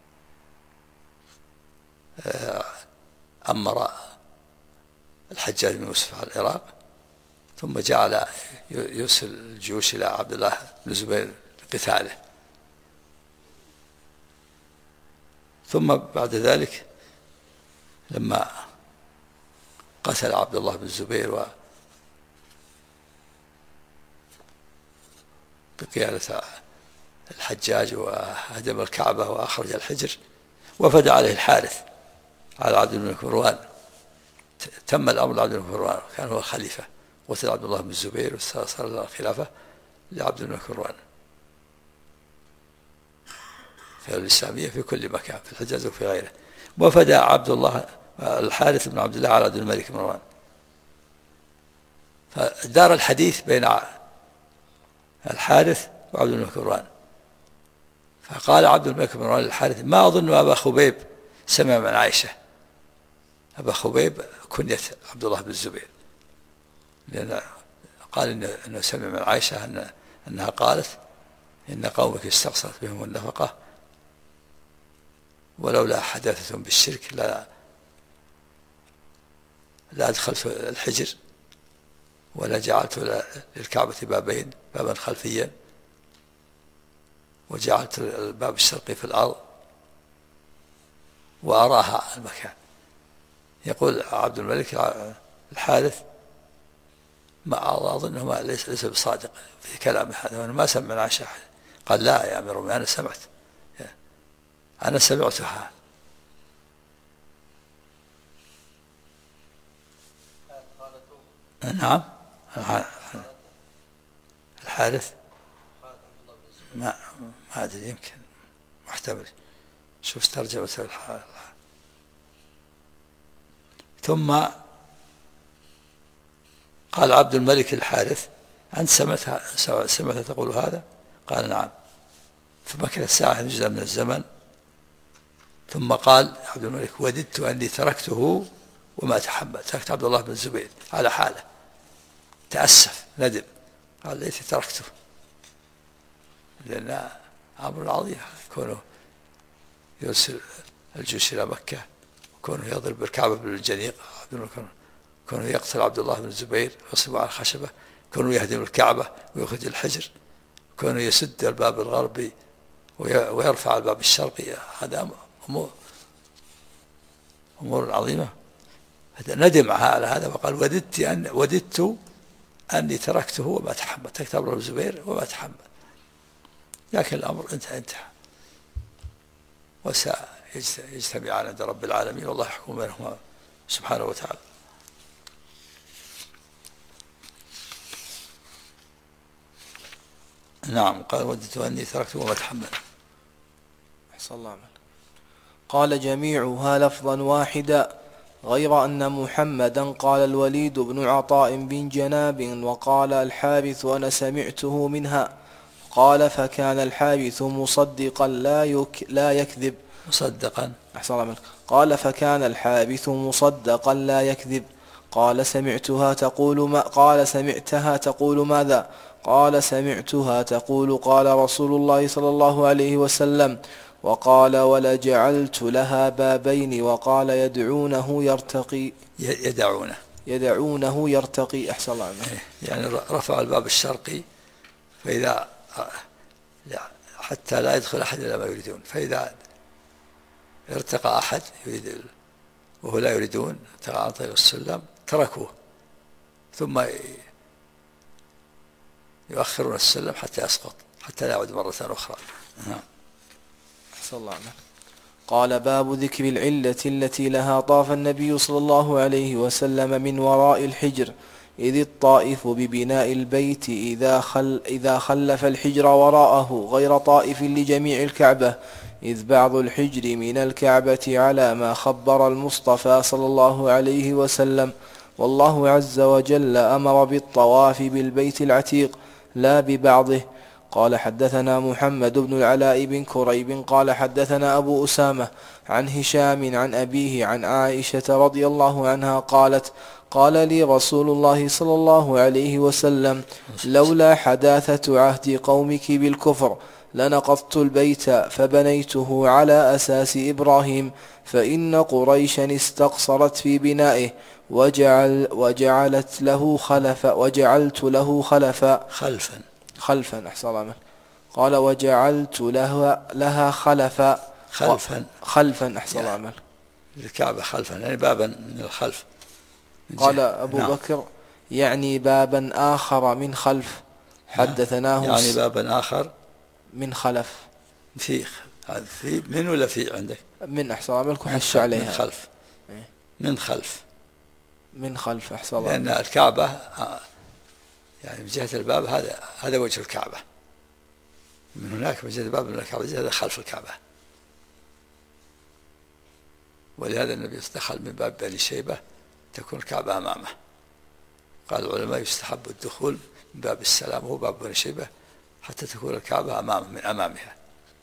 أمر الحجاج بن يوسف على العراق، ثم جعل يرسل الجيوش إلى عبد الله بن الزبير لقتاله. ثم بعد ذلك لما قتل عبد الله بن الزبير بقيادة الحجاج وهدم الكعبة وأخرج الحجر، وفد عليه الحارث على عبد الملك بن مروان. تم الأمر لعبد الملك بن مروان، كان هو خليفة، قتل عبد الله بن الزبير وصار الخلافة لعبد الملك بن مروان في الإسلامية في كل مكان في الحجاز وفي غيره. وفد عبد الله الحارث بن عبد الله على عبد الملك بن مروان، فدار الحديث بين الحارث وعبد الملك بن مروان. فقال عبد الملك بن مروان للحارث: ما أظن أبا خبيب سمع من عائشة. أبا خبيب كنية عبد الله بن الزبير، لأن قال إنه سمع من عائشة أنها قالت: إن قومك استقصت بهم النفقة ولولا حداثة بالشرك لا أدخلت الحجر ولا جعلت للكعبة بابين، بابا خلفيا وجعلت الباب الشرقي في الأرض وأراها المكان. يقول عبد الملك الحارث: ما أظنه ليس بصادق في كلامه هذا، وأنا ما سمع عائشة. قال: لا يا أمير المؤمنين، أنا سمعت، أنا سمعتها. نعم. الحارث ما أدري، يمكن محتمل. شوف ترجمة الحارث. ثم قال عبد الملك الحارث: أنت سمعتها تقول هذا؟ قال: نعم. فمكث ساعة جزء من الزمن، ثم قال عبد الملك: وددت أني تركته وما تحمل. تركت عبد الله بن الزبير على حاله، تأسف ندم، قال: ليتي تركته، لأن أمر عظيم كونه يرسل الجيوش إلى مكة، كونه يضرب بالكعبة بالجنيق، كونه يقتل عبد الله بن الزبير ويصب على الخشبة، كونه يهدم الكعبة ويخرج الحجر، كونه يسد الباب الغربي ويرفع الباب الشرقي. هذا أمور عظيمة. ندم على هذا وقال: وددت أني تركته وما تحمل. تركت عبد الله بن الزبير وما تحمل، لكن الأمر انتهى. وسيجتمعان عند رب العالمين، والله يحكم بينهما سبحانه وتعالى. نعم. قال: وددت أني تركته وما تحمل. أحسن الله عمل. قال: جميعها لفظا واحدا. غير أن محمدا قال الوليد بن عطاء بن جناب وقال الحارث وأنا سمعته منها. قال فكان الحارث مصدقا لا يكذب. مصدقا. أحسن الله عليك. قال فكان الحارث مصدقا لا يكذب. قال سمعتها تقول ماذا؟ قال سمعتها تقول قال رسول الله صلى الله عليه وسلم. وقال ولجعلت لها بابين. وقال يدعونه يرتقي. أحسن الله عليك. يعني رفع الباب الشرقي فإذا حتى لا يدخل أحد إلا ما يريدون، فإذا ارتقى أحد يريد وهو لا يريدون ارتقى عن طريق السلم تركوه، ثم يؤخرون السلم حتى يسقط حتى لا يعود مرة أخرى. أحسن الله عليك. قال باب ذكر العلة التي لها طاف النبي صلى الله عليه وسلم من وراء الحجر، إذ الطائف ببناء البيت إذا خلف الحجر وراءه غير طائف لجميع الكعبة، إذ بعض الحجر من الكعبة على ما خبر المصطفى صلى الله عليه وسلم، والله عز وجل أمر بالطواف بالبيت العتيق لا ببعضه. قال حدثنا محمد بن العلاء بن كريب قال حدثنا أبو أسامة عن هشام عن أبيه عن عائشة رضي الله عنها قالت قال لي رسول الله صلى الله عليه وسلم لولا حداثة عهد قومك بالكفر لنقضت البيت فبنيته على أساس إبراهيم، فإن قريشا استقصرت في بنائه وجعلت له خلفا. أحسن الله. قال وجعلت لها خلفا. أحسن الله عمل الكعبة خلفا يعني بابا من الخلف. قال أبو بكر يعني بابا آخر من خلف. حدثناه يعني بابا آخر من خلف. في من ولا في عندك من؟ أحسن الله عملك وحش عليها من خلف. أحسن الله. لأن الكعبة يعني من جهة الباب هذا وجه الكعبة، من هناك من جهة الباب من الكعبة هذا خلف الكعبة، ولهذا النبي دخل من باب بني شيبة تكون الكعبة أمامه. قال العلماء يستحب الدخول من باب السلام وهو باب بني شيبة حتى تكون الكعبة من أمامها.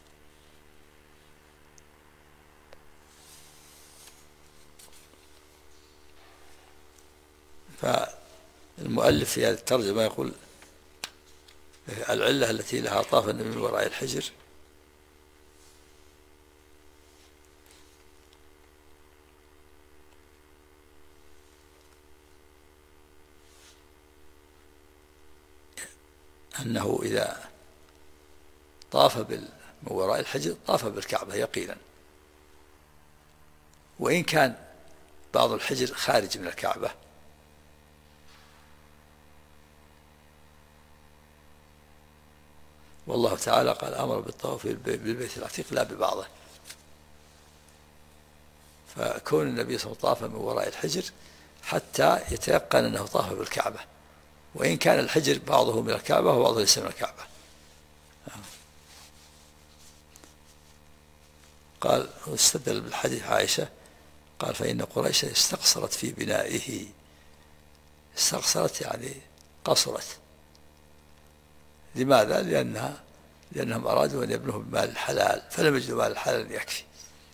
فالمؤلف في هذه الترجمة يقول العلة التي لها طاف النبي من وراء الحجر أنه إذا طاف من وراء الحجر طاف بالكعبة يقينا، وإن كان بعض الحجر خارج من الكعبة والله تعالى قال أمر بالطواف بالبيت العتيق لا ببعضه. فكون النبي صلى الله عليه وسلم طاف من وراء الحجر حتى يتيقن أنه طاف بالكعبة، وإن كان الحجر بعضه من الكعبة وبعضه ليس من الكعبة. قال واستدل بالحديث عائشة قال فإن قريش استقصرت في بنائه. استقصرت يعني قصرت. لماذا؟ لأنهم أرادوا أن يبنوه بمال الحلال فلم يجدوا مال الحلال يكفي،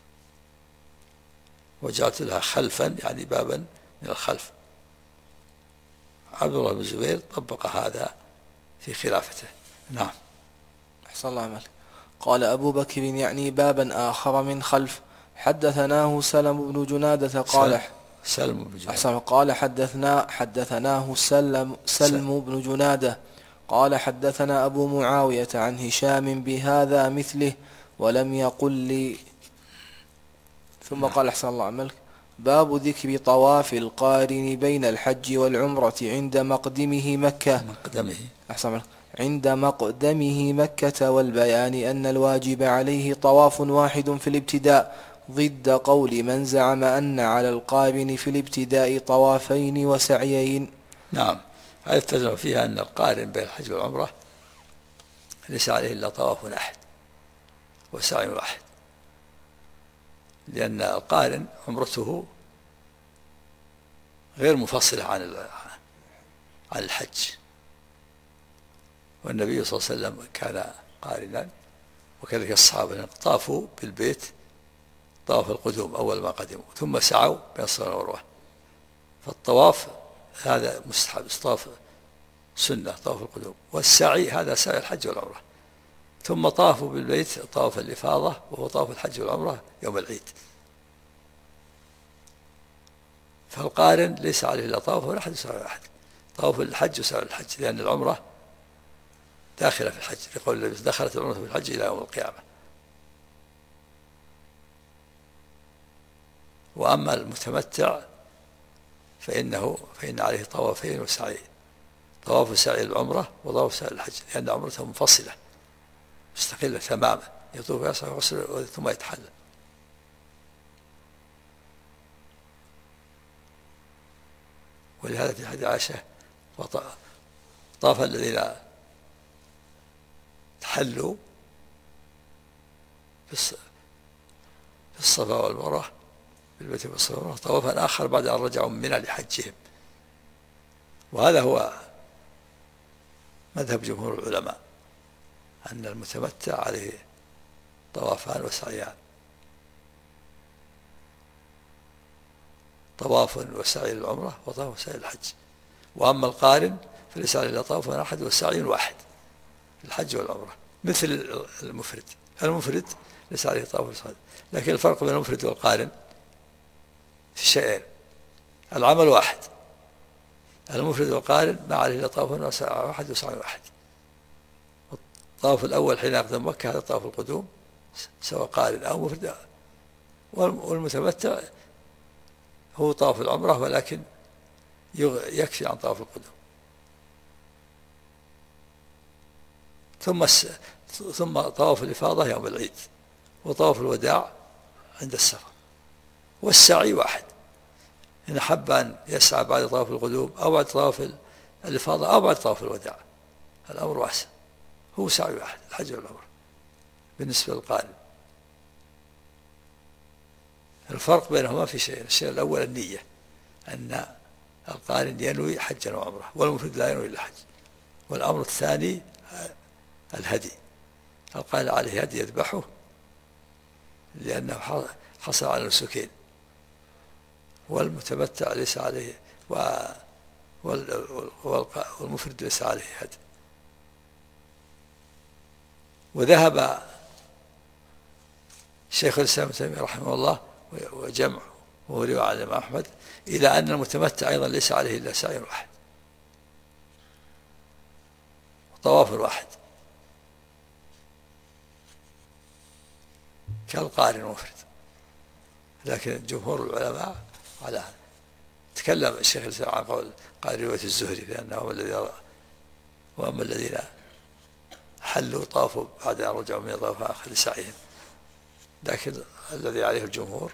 وجعلت لها خلفا يعني بابا من الخلف. عبد الله بن الزبير طبق هذا في خلافته. نعم. أحسن الله عملك. قال أبو بكر يعني بابا آخر من خلف. حدثناه سلم بن جنادة قال سلم بن جنادة قال حدثناه سلم بن جنادة قال حدثنا أبو معاوية عن هشام بهذا مثله ولم يقل لي. ثم قال أحسن الله عملك باب ذكر طواف القارن بين الحج والعمرة عند مقدمه مكة. عند مقدمه مكة، والبيان أن الواجب عليه طواف واحد في الابتداء، ضد قول من زعم أن على القارن في الابتداء طوافين وسعيين. نعم. هذه الترجمة فيها أن القارن بين الحج والعمرة ليس عليه إلا طواف واحد وسعي واحد، لأن القارن عمرته غير منفصلة عن الحج. والنبي صلى الله عليه وسلم كان قارنا، وكذلك الصحابة طافوا بالبيت طواف القدوم أول ما قدموا، ثم سعوا بين الصفا والمروة. فالطواف هذا مستحب، طواف سنة طواف القدوم، والسعي هذا سعي الحج والعمرة. ثم طافوا بالبيت طواف الإفاضة، وهو طواف الحج والعمرة يوم العيد. فالقارن ليس عليه إلا طواف ولا حد يسعى أحد، طواف الحج وسعي الحج، لأن العمرة داخلة في الحج، لقول النبي دخلت العمرة في الحج إلى يوم القيامة. وأما المتمتع فإن عليه طوافين وسعي، طواف سعي العمرة وطواف سعي الحج، لأن عمرته منفصلة مستقلة تماما، يطوف ويسعى ويغسل ثم يتحلل. ولهذا في حديث عائشة طاف الذين تحلوا في الصفا والمروة بالبيت والصفا والمروة طوافا آخر بعد أن رجعوا من منى لحجهم. وهذا هو مذهب جمهور العلماء، أن المتمتع عليه طوافان وسعيان، طواف وسعي للعمرة وطواف وسعي الحج. وأما القارن فليس عليه إلا طواف واحد وسعي واحد في الحج والعمرة، مثل المفرد ليس عليه طواف وسعي. لكن الفرق بين المفرد والقارن في شيئين: العمل واحد، المفرد والقارن ما عليه إلا طواف واحد وسعي واحد. الطواف الأول حين يقدم مكة هذا طواف القدوم سواء قارن أو مفرد، والمتمتع هو طواف العمرة ولكن يكفي عن طواف القدوم. ثم طواف الإفاضة يوم العيد، وطواف الوداع عند السفر. والسعي واحد، إن حب أن يسعى بعد طواف القدوم أو بعد طواف الإفاضة أو بعد طواف الوداع الأمر واسع، هو سعي واحد الحج والعمرة بالنسبة للقارن. الفرق بينهما في شيء: الشيء الأول النية، أن القارن ينوي حجا وعمرة، والمفرد لا ينوي إلا حج. والأمر الثاني الهدي، القارن عليه هدي يذبحه لأنه حصل على نسكين، والمتمتع ليس عليه والمفرد ليس عليه هدي. وذهب شيخ الإسلام ابن تيمية رحمه الله وجمع وهو رواية عن الإمام أحمد إلى أن المتمتع أيضا ليس عليه إلا سعي واحد وطواف واحد كالقارن المفرد. لكن جمهور العلماء على تكلم الشيخ الإسلام عن قال رواية الزهري لأنه الذي، وأما الذين حلوا طافوا بعد أن رجعوا من طواف آخر لسعيهم. لكن الذي عليه الجمهور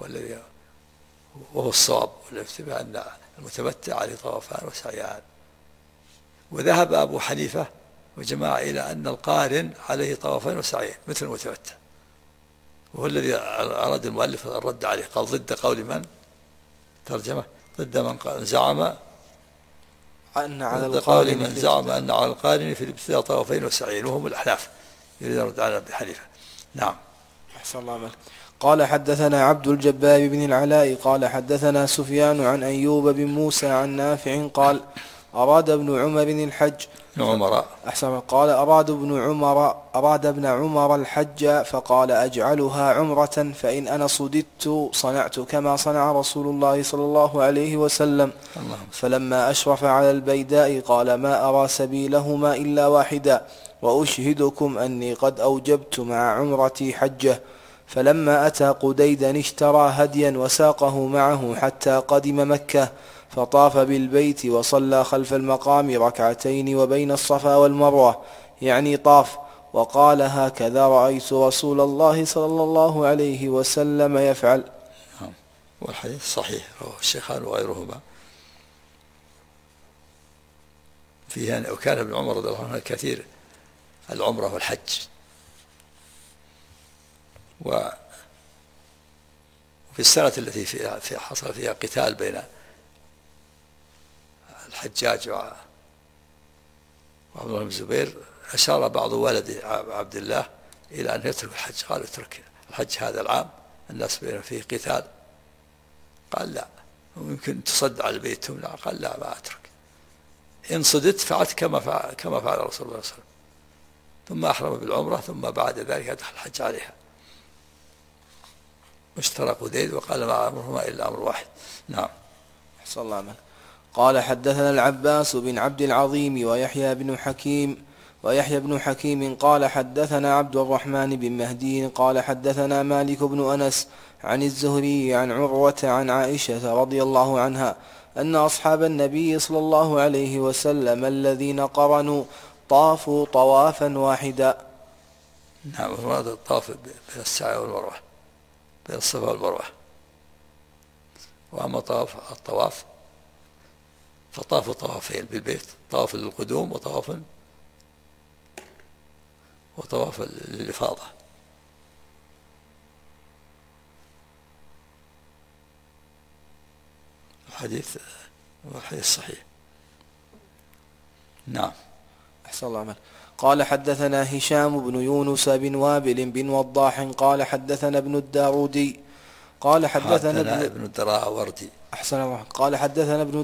وهو الصواب والافتباع أن المتمتع عليه طوافان وسعيان. وذهب أبو حنيفة وجماعة إلى أن القارن عليه طوافين وسعيان مثل المتمتع، وهو الذي أراد المؤلف الرد عليه، قال ضد قول من ترجمة ضد من زعم أن على القارن من زعم أن على القارن في الابتداء طوافين وسعيين، وهم الأحناف يريد أن يرد على أبي حنيفة. نعم. أحسن الله عليك. قال حدثنا عبد الجبار بن العلاء قال حدثنا سفيان عن أيوب بن موسى عن نافع قال أراد ابن عمر الحج أحسن قال أراد ابن عمر الحج فقال أجعلها عمرة فإن أنا صددت صنعت كما صنع رسول الله صلى الله عليه وسلم. فلما أشرف على البيداء قال ما أرى سبيلهما إلا واحدا وأشهدكم أني قد أوجبت مع عمرتي حجة. فلما أتى قديدا اشترى هديا وساقه معه حتى قدم مكة فطاف بالبيت وصلى خلف المقام ركعتين وبين الصفا والمروة يعني طاف، وقال هكذا رأيت رسول الله صلى الله عليه وسلم يفعل. والحديث صحيح رواه الشيخان وغيرهما فيه أن وكان ابن عمر رضي الله عنه كثير العمرة والحج. وفي السنة التي في حصل فيها قتال بين الحجاج وعبد الله بن الزبير أشار بعض ولد عبد الله إلى أن يترك الحج، قال اترك الحج هذا العام الناس بين فيه قتال، قال لا، ويمكن تصد على البيت تمنع، قال لا ما أترك، إن صدت فعلت كما فعل رسول الله صلى الله عليه وسلم، ثم أحرم بالعمرة، ثم بعد ذلك أدخل الحج عليها. واشترى قديد وقال ما أمرهما إلا أمر واحد. نعم. أحسن الله عمل. قال حدثنا العباس بن عبد العظيم ويحيى بن حكيم قال حدثنا عبد الرحمن بن مهدي قال حدثنا مالك بن أنس عن الزهري عن عروة عن عائشة رضي الله عنها أن أصحاب النبي صلى الله عليه وسلم الذين قرنوا طافوا طوافا واحدا. نعم. هذا الطاف بين السعي والمروة، بين الصفا والمروة. وأما الطواف فطافوا طوافين بالبيت، طواف للقدوم وطواف للإفاضة. الحديث صحيح. نعم. أحسن الله عمل. قال حدثنا هشام بن يونس بن وابل بن وضاح قال حدثنا ابن الداودي قال حدثنا ابن الدراوردي. أحسن الله. قال حدثنا ابن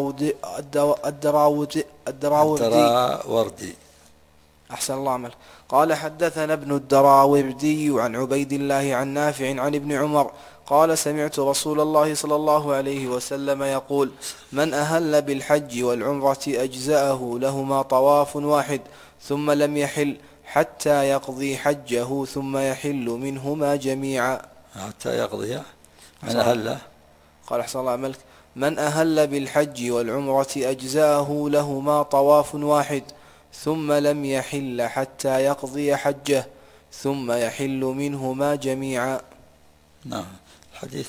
الدراوردي. أحسن الله عمل. قال حدثنا ابن الدراوردي عن عبيد الله عن نافع عن ابن عمر قال سمعت رسول الله صلى الله عليه وسلم يقول من أهل بالحج والعمرة أجزأه لهما طواف واحد ثم لم يحل حتى يقضي حجه ثم يحل منهما جميعا. حتى يقضي من أهل. قال أحسن الله عملك. من أهل بالحج والعمرة أجزأه لهما طواف واحد ثم لم يحل حتى يقضي حجه ثم يحل منهما جميعا. نعم. الحديث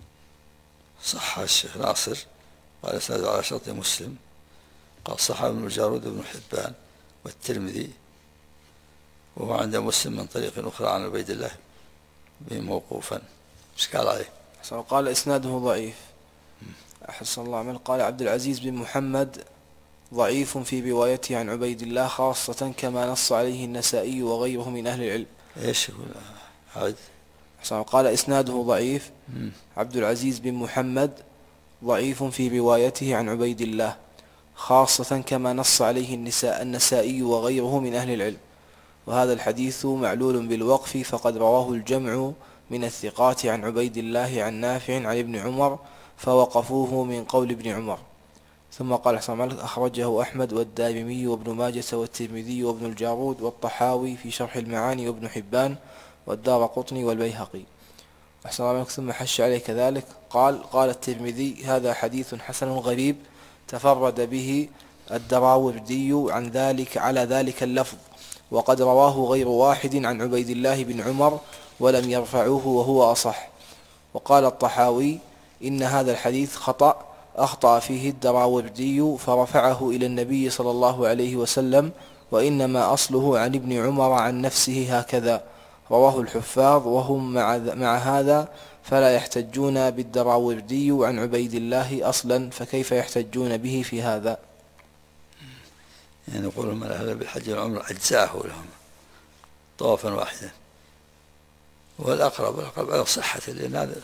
صح الشيخ ناصر قال اسناده على شرط مسلم، قال صح ابن الجارود بن حبان والترمذي، وهو عند مسلم من طريق أخرى عن عبيد الله به موقوفا. ايش قال عليه؟ قال اسناده ضعيف. أحسن الله عمل. قال عبد العزيز بن محمد ضعيف في روايته عن عبيد الله خاصة كما نص عليه النسائي وغيره من أهل العلم. ايش يقول هذا؟ قال إسناده ضعيف. عبد العزيز بن محمد ضعيف في روايته عن عبيد الله خاصة كما نص عليه النسائي وغيره من أهل العلم، وهذا الحديث معلول بالوقف فقد رواه الجمع من الثقات عن عبيد الله عن نافع عن ابن عمر فوقفوه من قول ابن عمر. ثم قال حسن مالك أخرجه أحمد والدارمي وابن ماجة والترمذي وابن الجارود والطحاوي في شرح المعاني وابن حبان والدارقطني والبيهقي. أحسن الله. ثم حش عليه كذلك قال الترمذي هذا حديث حسن غريب تفرد به الدراوردي على ذلك اللفظ، وقد رواه غير واحد عن عبيد الله بن عمر ولم يرفعوه وهو أصح. وقال الطحاوي إن هذا الحديث أخطأ فيه الدراوردي فرفعه إلى النبي صلى الله عليه وسلم، وإنما أصله عن ابن عمر عن نفسه هكذا رواه الحفاظ، وهم مع هذا فلا يحتجون بالدراوردي عن عبيد الله أصلا، فكيف يحتجون به في هذا؟ يعني يقول من أهل بالحج والعمرة أجزاه لهم طوافا واحدا، والأقرب على صحة، لأن هذا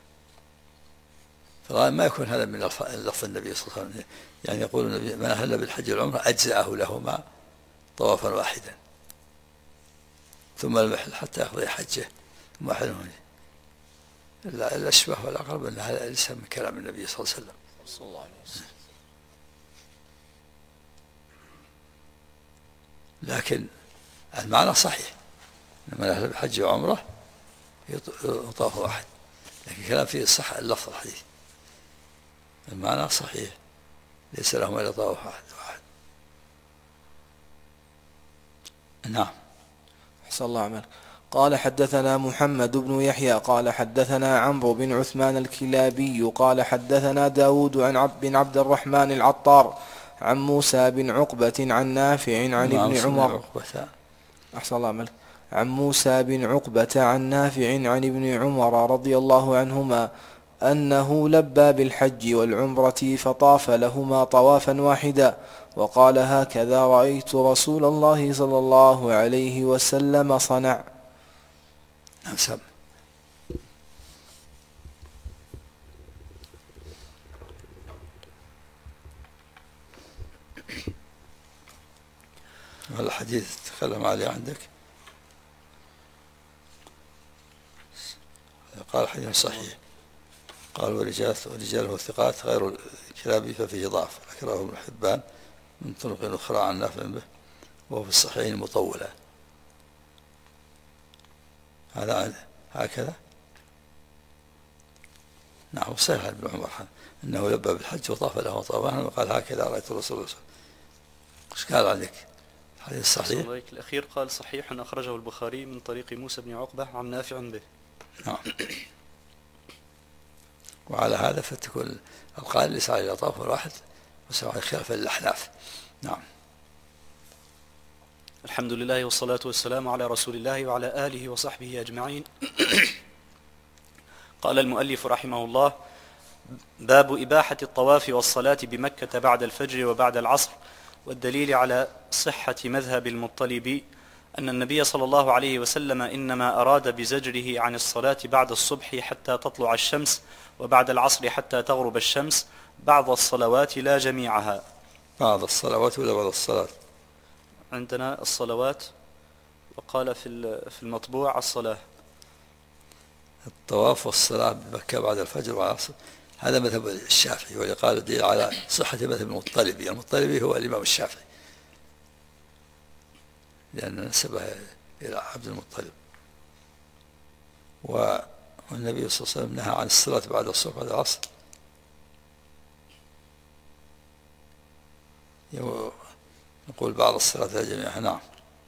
فالغالب ما يكون هذا من لفظ النبي صلى الله عليه وسلم. يعني يقول النبي من أهل بالحج والعمرة أجزاه لهما طوافا واحدا ثم المحل حتى يقضي حجه ثم حلمه. الأشبه والأقرب أن هذا ليس من كلام النبي صلى الله عليه وسلم. لكن المعنى صحيح، من أهل بالحج وعمرة طواف واحد، لكن كلام فيه صح اللفظ الحديث، المعنى صحيح ليس لهم إلا طواف واحد. نعم. أحسن الله عمل. قال حدثنا محمد بن يحيى قال حدثنا عمرو بن عثمان الكلابي قال حدثنا داود بن عبد الرحمن العطار عن موسى بن عقبة عن نافع عن ابن عمر. أحسن الله عمل. عن موسى بن عقبة عن نافع عن ابن عمر رضي الله عنهما أنه لبى بالحج والعمرة فطاف لهما طوافا واحدا، وقال هكذا رأيت رسول الله صلى الله عليه وسلم صنع. نعم. الحديث تكلم عليه عندك، قال حديث صحيح، قال ورجاله الثقات غير الكلابي ففيه ضعف، أكره ابن حبان من طرق أخرى عن نافع به وهو في الصحيحين مطولا. هذا هكذا. نعم صحيح ابن عمر أنه لبى بالحج وطاف له طوافا وقال هكذا رأيت الرسول صلى الله عليه وسلم. ايش قال عليك؟ الحديث الصحيح الأخير قال صحيح أخرجه البخاري من طريق موسى بن عقبة عن نافع به. نعم. وعلى هذا فتكون القائل ليس على الأطراف الواحد وسواء خلافا للأحناف. نعم. الحمد لله والصلاة والسلام على رسول الله وعلى آله وصحبه أجمعين. قال المؤلف رحمه الله: باب إباحة الطواف والصلاة بمكة بعد الفجر وبعد العصر. والدليل على صحة مذهب المطلبي أن النبي صلى الله عليه وسلم إنما أراد بزجره عن الصلاة بعد الصبح حتى تطلع الشمس، وبعد العصر حتى تغرب الشمس، بعض الصلوات لا جميعها. بعض الصلوات ولا بعض الصلاة؟ عندنا الصلوات، وقال في المطبوع الصلاة. الطواف والصلاة بمكة بعد الفجر والعصر هذا مذهب الشافعي، ولقال الدليل على صحة مذهب المطلبي. المطلبي هو الإمام الشافعي لأن نسبه إلى عبد المطلب. والنبي صلى الله عليه وسلم نهى عن الصلاة بعد الصبح بعد العصر، يقول بعض الصلاة جميعها. نعم.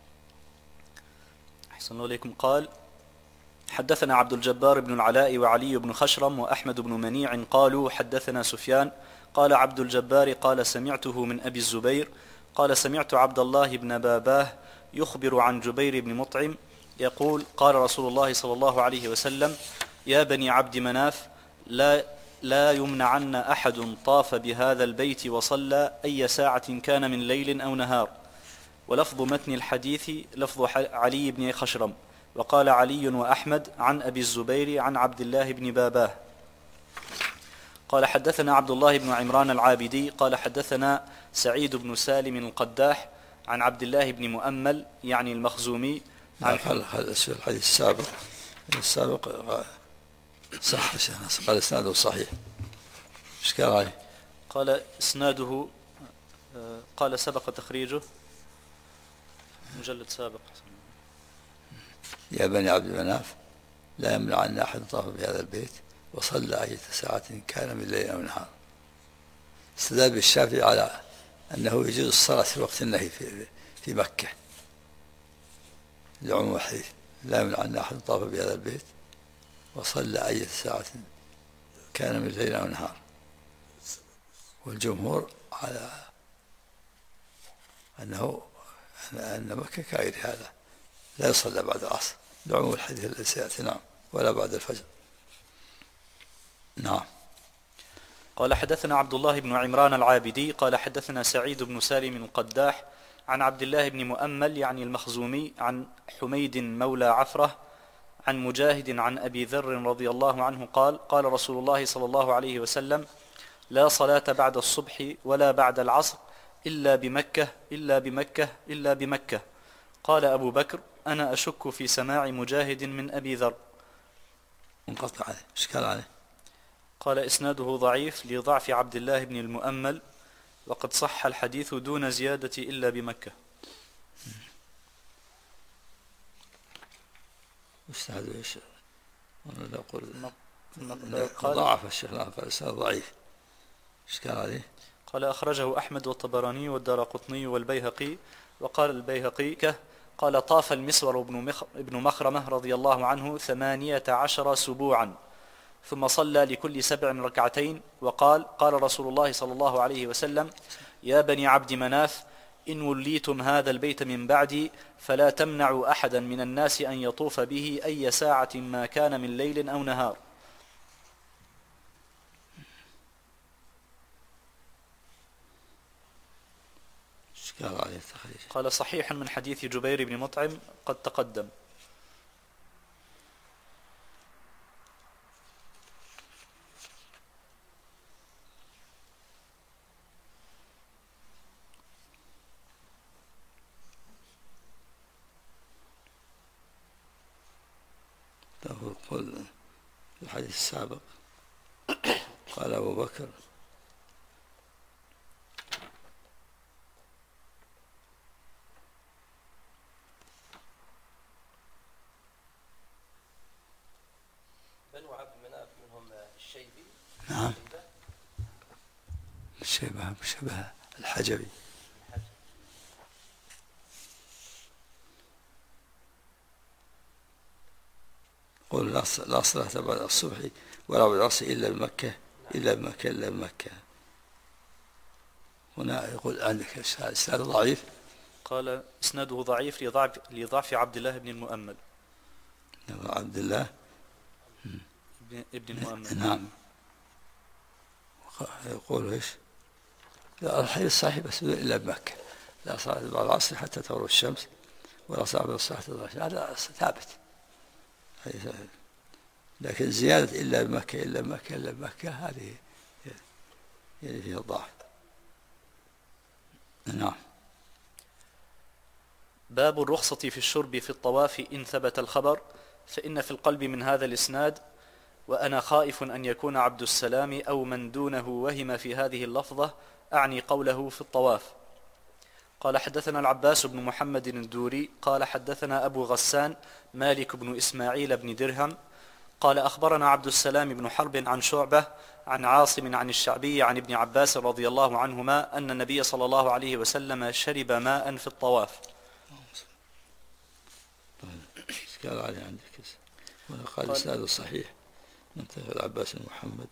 أحسن الله إليكم. قال: حدثنا عبد الجبار بن العلاء وعلي بن خشرم وأحمد بن منيع قالوا حدثنا سفيان قال عبد الجبار قال سمعته من أبي الزبير قال سمعت عبد الله بن باباه يخبر عن جبير بن مطعم يقول: قال رسول الله صلى الله عليه وسلم: يا بني عبد مناف لا يمنعن أحد طاف بهذا البيت وصلى أي ساعة كان من ليل أو نهار. ولفظ متن الحديث لفظ علي بن خشرم. وقال علي وأحمد عن أبي الزبير عن عبد الله بن باباه. قال حدثنا عبد الله بن عمران العابدي قال حدثنا سعيد بن سالم القداح عن عبد الله بن مؤمل يعني المخزومي عن الحديث السابق صح قال اسناده صحيح. ايش قال عليه؟ قال اسناده قال سبق تخريجه مجلد سابق. يا بني عبد مناف لا يمنع أن أحد طاف بهذا البيت وصلى أي ساعة كان من ليل أو نهار. استدل بالشافعي على أنه يجوز الصلاة في وقت النهي في مكة لعموم الحديث لا يمنع أن أحد طاف بهذا البيت وصلى أي ساعة كان من ليل أو نهار. والجمهور على أن مكة كغير هذا لا يصلى بعد العصر لعموم الحديث الذي سيأتي. نعم. ولا بعد الفجر. نعم. قال حدثنا عبد الله بن عمران العابدي قال حدثنا سعيد بن سالم القداح عن عبد الله بن مؤمل يعني المخزومي عن حميد مولى عفرة عن مجاهد عن أبي ذر رضي الله عنه قال: قال رسول الله صلى الله عليه وسلم: لا صلاة بعد الصبح ولا بعد العصر إلا بمكة إلا بمكة إلا بمكة. قال أبو بكر: أنا أشك في سماع مجاهد من أبي ذر. انقطع عليه. اشكال عليه. قال إسناده ضعيف لضعف عبد الله بن المؤمل وقد صح الحديث دون زيادة إلا بمكة. استهدوا ايش؟ أنا أقول ضعف الشيخ قال إسناد ضعيف. اشكال عليه. قال أخرجه أحمد والطبراني والدارقطني والبيهقي. وقال البيهقي قال: طاف المسور ابن مخرمة رضي الله عنه 18 سبوعا ثم صلى لكل 7 ركعتين وقال: قال رسول الله صلى الله عليه وسلم: يا بني عبد مناف إن وليتم هذا البيت من بعدي فلا تمنعوا أحدا من الناس أن يطوف به أي ساعة ما كان من ليل أو نهار. قال عليه التخريج. قال صحيح من حديث جبير بن مطعم قد تقدم. قل في الحديث السابق قال أبو بكر بنو عبد مناف منهم الشيبي. نعم شبه الحجبي. قل لا صلاة بعد الصبح ولا بعد العصر إلا بمكة إلا بمكة. هنا يقول عندك إسناد ضعيف. قال إسناده ضعيف لضعف عبد الله بن المؤمل. عبد الله ابن المؤمل. نعم. يقول إيش؟ لا الحديث صحيح بس إلا بمكة، لا صلاة بعد العصر حتى تغرب الشمس ولا صلاة بعد الصلاة الظهر، هذا ثابت. لكن زيادة إلا بمكة هذه يعني فيها الضعف. نعم. باب الرخصة في الشرب في الطواف إن ثبت الخبر، فإن في القلب من هذا الإسناد وأنا خائف أن يكون عبد السلام أو من دونه وهم في هذه اللفظة، أعني قوله في الطواف. قال حدثنا العباس بن محمد الدوري قال حدثنا أبو غسان مالك بن إسماعيل بن درهم قال أخبرنا عبد السلام بن حرب عن شعبة عن عاصم عن الشعبي عن ابن عباس رضي الله عنهما أن النبي صلى الله عليه وسلم شرب ماء في الطواف. قال علي عندك قال إسناده صحيح منتهى العباس بن محمد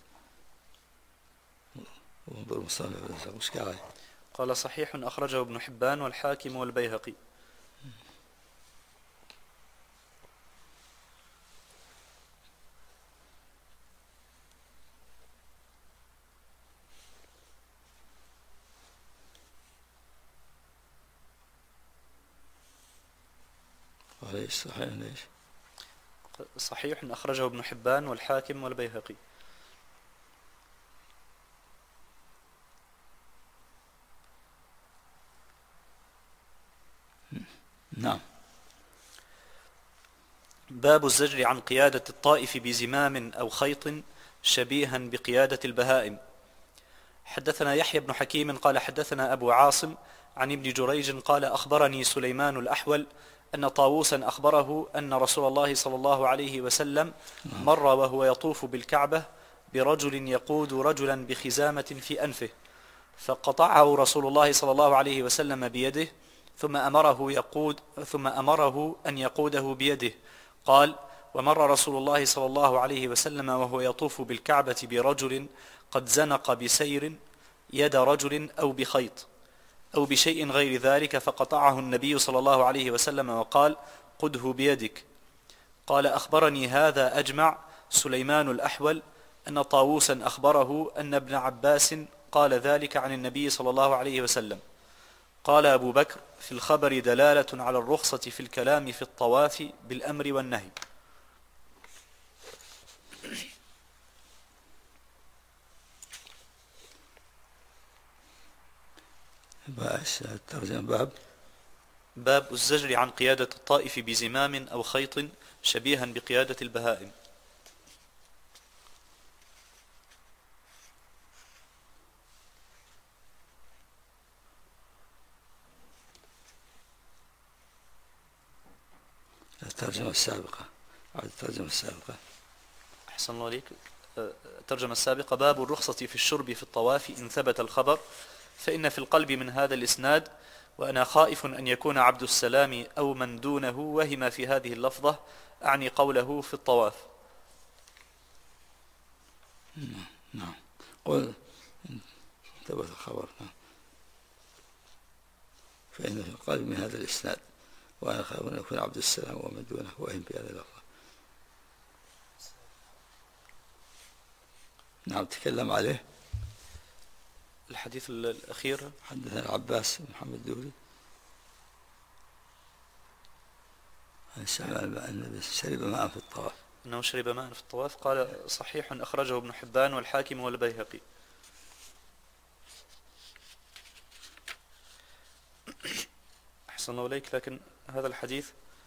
وانظر مصطلح وش قال؟ قال صحيح أخرجه ابن حبان والحاكم والبيهقي. ليش صحيح ليش؟ صحيح أخرجه ابن حبان والحاكم والبيهقي. نعم. باب الزجر عن قيادة الطائف بزمام أو خيط شبيها بقيادة البهائم. حدثنا يحيى بن حكيم قال حدثنا أبو عاصم عن ابن جريج قال أخبرني سليمان الأحول أن طاووسا أخبره أن رسول الله صلى الله عليه وسلم مر وهو يطوف بالكعبة برجل يقود رجلا بخزامة في أنفه، فقطعه رسول الله صلى الله عليه وسلم بيده ثم أمره أن يقوده بيده. قال ومر رسول الله صلى الله عليه وسلم وهو يطوف بالكعبة برجل قد زنق بسير يد رجل أو بخيط أو بشيء غير ذلك، فقطعه النبي صلى الله عليه وسلم وقال قده بيدك. قال أخبرني هذا أجمع سليمان الأحول أن طاووسا أخبره أن ابن عباس قال ذلك عن النبي صلى الله عليه وسلم. قال أبو بكر في الخبر دلالة على الرخصة في الكلام في الطواف بالأمر والنهي. باب الزجر عن قيادة الطائف بزمام أو خيط شبيها بقيادة البهائم. الترجمة السابقة أحسن الله عليك. الترجمة السابقة باب الرخصة في الشرب في الطواف إن ثبت الخبر، فإن في القلب من هذا الإسناد وأنا خائف أن يكون عبد السلام أو من دونه وهم في هذه اللفظة، أعني قوله في الطواف. نعم. قل ثبت الخبر فإن في القلب من هذا الإسناد وأنا خائف أن يكون عبد السلام ومن دونه وهم في هذه اللفظة. نعم تكلم عليه. الحديث الأخير حدثنا العباس بن محمد الدوري النبي شرب ماء في الطواف، أنه شرب ماء في الطواف. قال صحيح أخرجه ابن حبان والحاكم والبيهقي. أحسن الله إليك. لكن هذا الحديث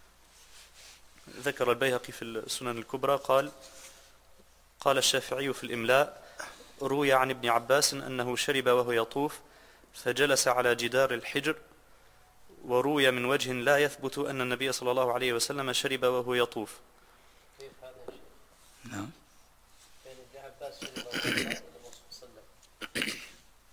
ذكر البيهقي في السنن الكبرى قال الشافعي في الإملاء: روي عن ابن عباس أنه شرب وهو يطوف فجلس على جدار الحجر، وروي من وجه لا يثبت أن النبي صلى الله عليه وسلم شرب وهو يطوف. كيف هذا يا شيخ؟ نعم. يعني ابن عباس شرب وهو يطوف النبي صلى الله عليه وسلم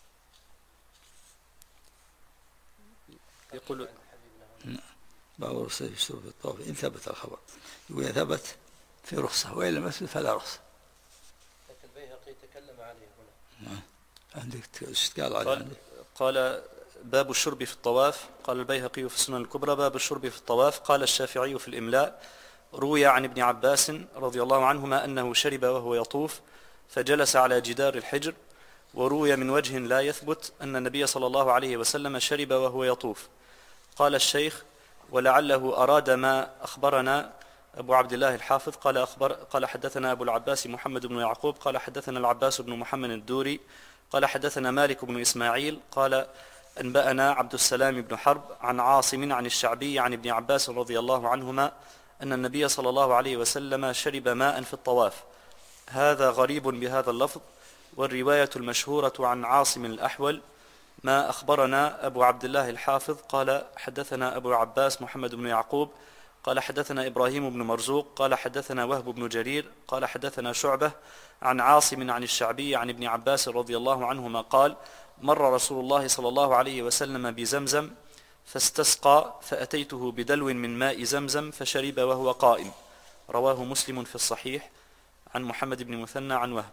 يقول باب رخصة في الشرب في الطواف إن ثبت الخبر، يقول إن ثبت في رخصة وإن لم يثبت فلا رخصة. لكن البيهقي تكلم عليه هنا. نعم. عندك قال عليه. قال باب الشرب في الطواف. قال البيهقي في السنن الكبرى: باب الشرب في الطواف. قال الشافعي في الإملاء: روي عن ابن عباس رضي الله عنهما أنه شرب وهو يطوف فجلس على جدار الحجر، وروي من وجه لا يثبت أن النبي صلى الله عليه وسلم شرب وهو يطوف. قال الشيخ: ولعله أراد ما أخبرنا أبو عبد الله الحافظ. قال حدثنا أبو العباس محمد بن يعقوب قال حدثنا العباس بن محمد الدوري قال حدثنا مالك بن إسماعيل قال أنبأنا عبد السلام بن حرب عن عاصم عن الشعبي عن ابن عباس رضي الله عنهما أن النبي صلى الله عليه وسلم شرب ماء في الطواف. هذا غريب بهذا اللفظ، والرواية المشهورة عن عاصم الأحول ما أخبرنا أبو عبد الله الحافظ قال حدثنا أبو عباس محمد بن يعقوب قال حدثنا إبراهيم بن مرزوق قال حدثنا وهب بن جرير قال حدثنا شعبة عن عاصم عن الشعبي عن ابن عباس رضي الله عنهما قال: مر رسول الله صلى الله عليه وسلم بزمزم فاستسقى فأتيته بدلو من ماء زمزم فشرب وهو قائم. رواه مسلم في الصحيح عن محمد بن مثنى عن وهب.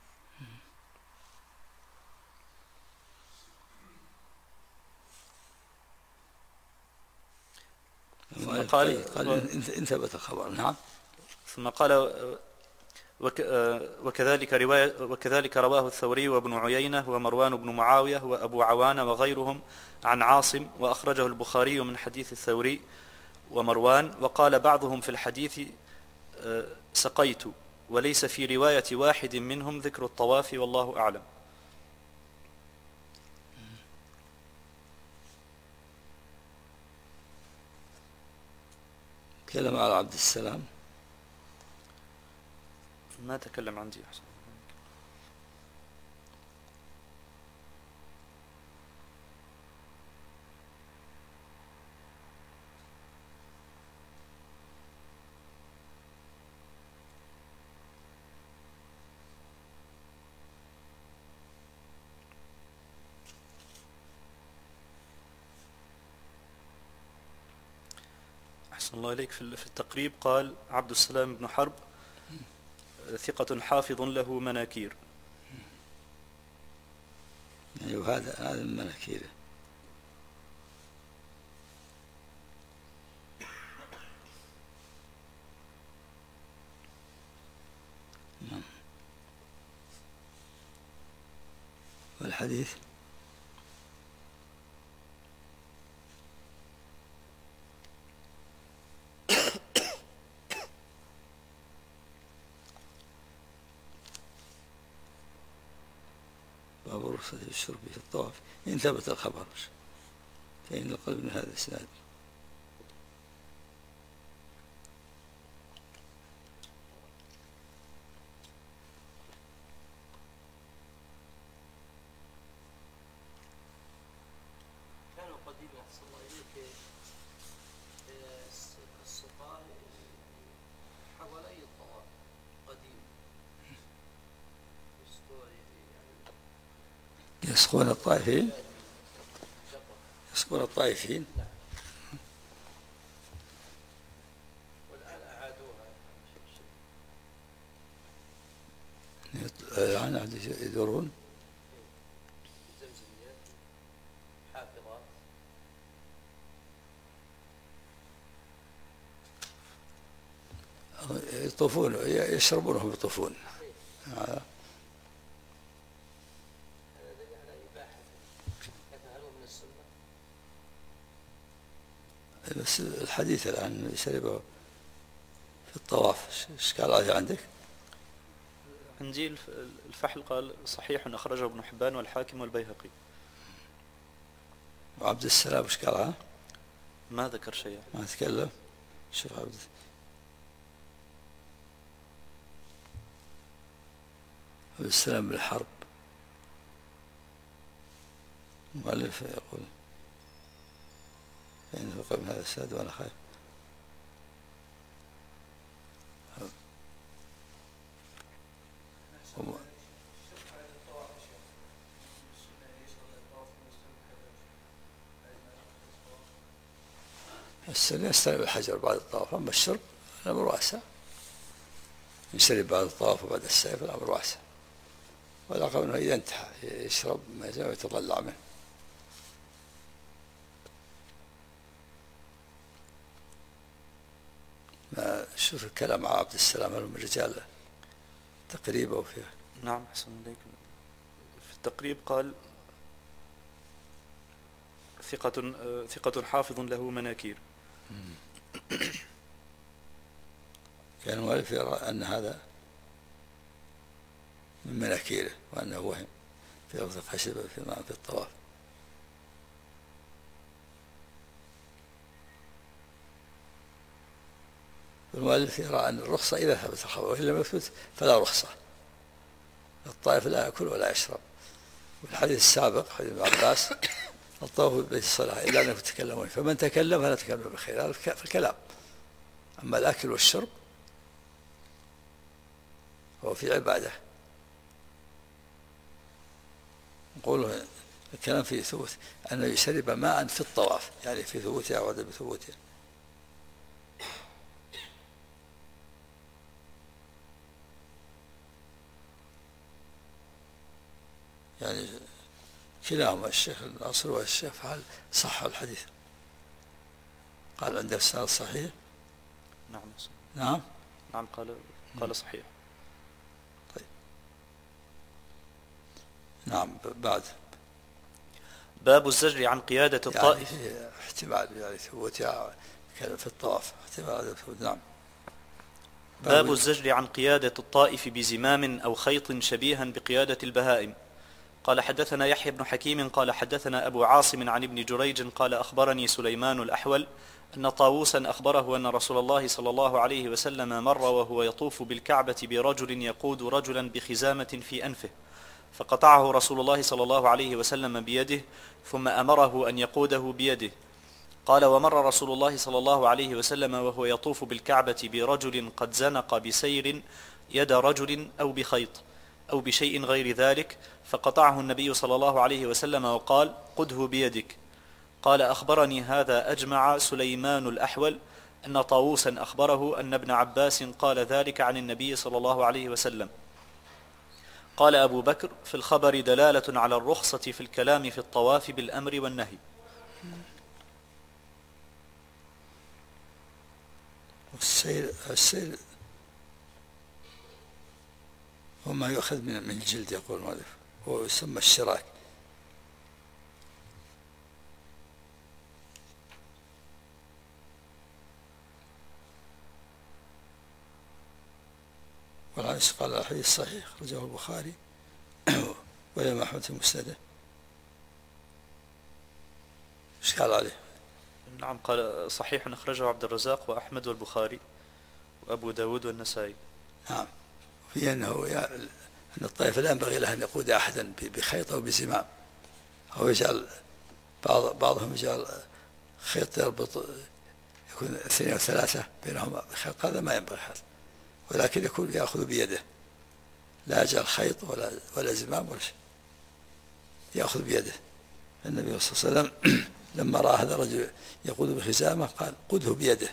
قال إن ثبت الخبر. نعم. ثم قال: وكذلك رواه الثوري وابن عيينة ومروان بن معاوية وأبو عوانة وغيرهم عن عاصم، وأخرجه البخاري من حديث الثوري ومروان. وقال بعضهم في الحديث سقيت، وليس في رواية واحد منهم ذكر الطواف، والله أعلم. تكلم على عبد السلام. ما تكلم عندي أحسن. أحسن الله إليك. في التقريب قال عبد السلام بن حرب ثقة حافظ له مناكير. أيوه هذا من مناكيره. نعم. والحديث باب رخصة الشرب في الطواف إن ثبت الخبر، فإن القلب من هذا الإسناد. كانوا قديما أحسن الله إليك السقاء حوالي الطواف قديم يسقون الطائفين. يسقون الطائفين. والآن أعادوها. يعني يدورون زمزميات حافظات. يطوفون يشربونهم يطوفون. هذا على إباحة بس الحديث الآن يشربه في الطواف إشكال عليه عندك؟ عندي الفحل قال صحيح أخرجه ابن حبان والحاكم والبيهقي. وعبد السلام إشكالها؟ ما ذكر شيء. ما تكلم. شوف عبد السلام بالحرب المؤلف يقول فإن فقه من هذا الساد وأنا خير. السنة يستلم الحجر بعد الطواف، أما الشرب الأمر واسع، يشرب بعد الطواف وبعد السعي الأمر واسع، والأقل أنه إذا انتهى يشرب ما جاء ويتطلع منه. ما شوف الكلام مع عبد السلام هل من رجال تقريبا وفيه. نعم أحسن إليك. في التقريب قال ثقة حافظ له مناكير. كان المؤلف يرى أن هذا من مناكيره وأنه وهم في لفظ خشب في الطواف. المؤلف يرى أن الرخصة إذا ثبت الخبر، وإن لم يثبت فلا رخصة. الطائف لا يأكل ولا يشرب. والحديث السابق حديث ابن عباس الطواف ببيت الصلاة إلا أنكم تتكلمون، فمن تكلم فلا تكلم بخير، هذا في الكلام. أما الأكل والشرب هو في عبادة. نقول الكلام في ثبوت أنه يشرب ماء في الطواف، يعني في ثبوتها وعدم ثبوتها. يعني كلاهما الشيخ الناصر والشيخ فعل صح الحديث، قال عنده السند صحيح. نعم نعم نعم قال صحيح. طيب نعم. بعد باب الزجر عن قيادة الطائف. يعني احتمال يعني ثبوتها في الطواف احتمال. نعم. باب الزجر عن قيادة الطائف بزمام أو خيط شبيها بقيادة البهائم. قال حدثنا يحيى بن حكيم قال حدثنا أبو عاصم عن ابن جريج قال أخبرني سليمان الأحول أن طاووسا أخبره أن رسول الله صلى الله عليه وسلم مر وهو يطوف بالكعبة برجل يقود رجلا بخزامة في أنفه، فقطعه رسول الله صلى الله عليه وسلم بيده ثم أمره أن يقوده بيده. قال ومر رسول الله صلى الله عليه وسلم وهو يطوف بالكعبة برجل قد زنق بسير يد رجل أو بخيط أو بشيء غير ذلك، فقطعه النبي صلى الله عليه وسلم وقال قده بيدك. قال أخبرني هذا أجمع سليمان الأحول أن طاووسا أخبره أن ابن عباس قال ذلك عن النبي صلى الله عليه وسلم. قال أبو بكر في الخبر دلالة على الرخصة في الكلام في الطواف بالأمر والنهي. السير وما يؤخذ من الجلد يقول المؤلف، هو يسمى الشراك. والحديث قال الحديث صحيح أخرجه البخاري والإمام أحمد في مسنده. ايش قال عليه؟ نعم قال صحيح أخرجه عبد الرزاق وأحمد والبخاري وأبو داود والنسائي. نعم. في أن الطائف لا ينبغي له أن يقود أحدا بخيط أو بزمام، أو يجعل بعضهم يجعل خيط يربط يكون 2 أو 3 بينهما بخيط، هذا ما ينبغي هذا، ولكن يكون يأخذ بيده، لا يجعل خيط ولا زمام ولا شيء، يأخذ بيده. النبي صلى الله عليه وسلم لما رأى هذا الرجل يقود بخزامة قال قده بيده.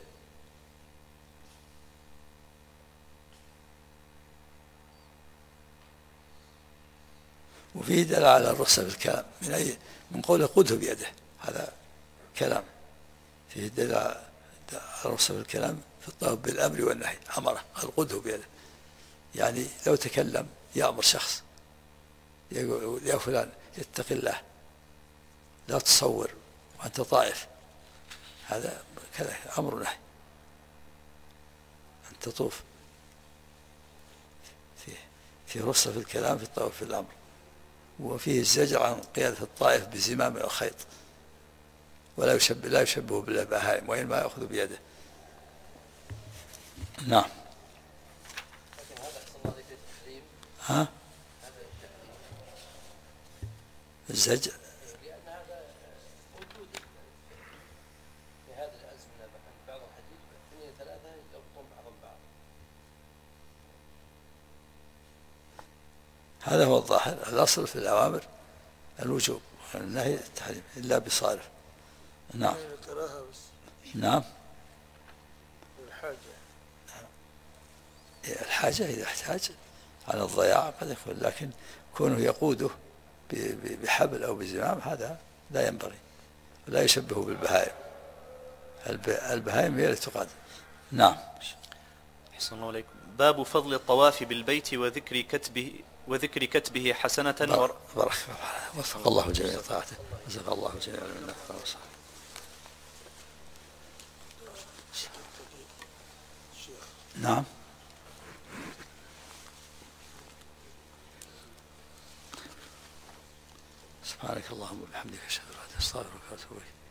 وفيه دلالة على الرخصة في الكلام من قوله قده بيده، هذا كلام فيه دلالة على الرخصة في الكلام في الطواف بالأمر والنهي. أمره قال قده بيده، يعني لو تكلم يأمر شخص يقول يا فلان اتق الله لا تصور وأنت طائف، هذا كذا أمر نهي أن تطوف، فيه رخصة في الكلام في الطواف في الأمر، وفيه الزجر عن قيادة الطائف بزمام أو خيط، ولا يشبه بالبهائم وإنما يأخذ بيده. نعم. ها؟ الزجر لأن هذا موجود في هذه الأزمنة، بعض الحديث 2 3 يربطون بعضهم بعض. هذا هو الظاهر، الأصل في الأوامر الوجوب، النهي التحريم إلا بصارف. نعم. نعم. الحاجة إذا احتاج على الضياع قد يكون، لكن كونه يقوده بحبل أو بزمام هذا لا ينبغي، لا يشبه بالبهائم، البهائم هي التي تقاد. نعم. أحسن الله عليكم. باب فضل الطواف بالبيت وذكر كتبه حسنة. بارك وفق الله جميع طاعته، وزق الله جميع منا. نعم. سبحانك اللهم وبحمدك أشهد أن لا إله إلا أنت أستغفرك وأتوب إليك.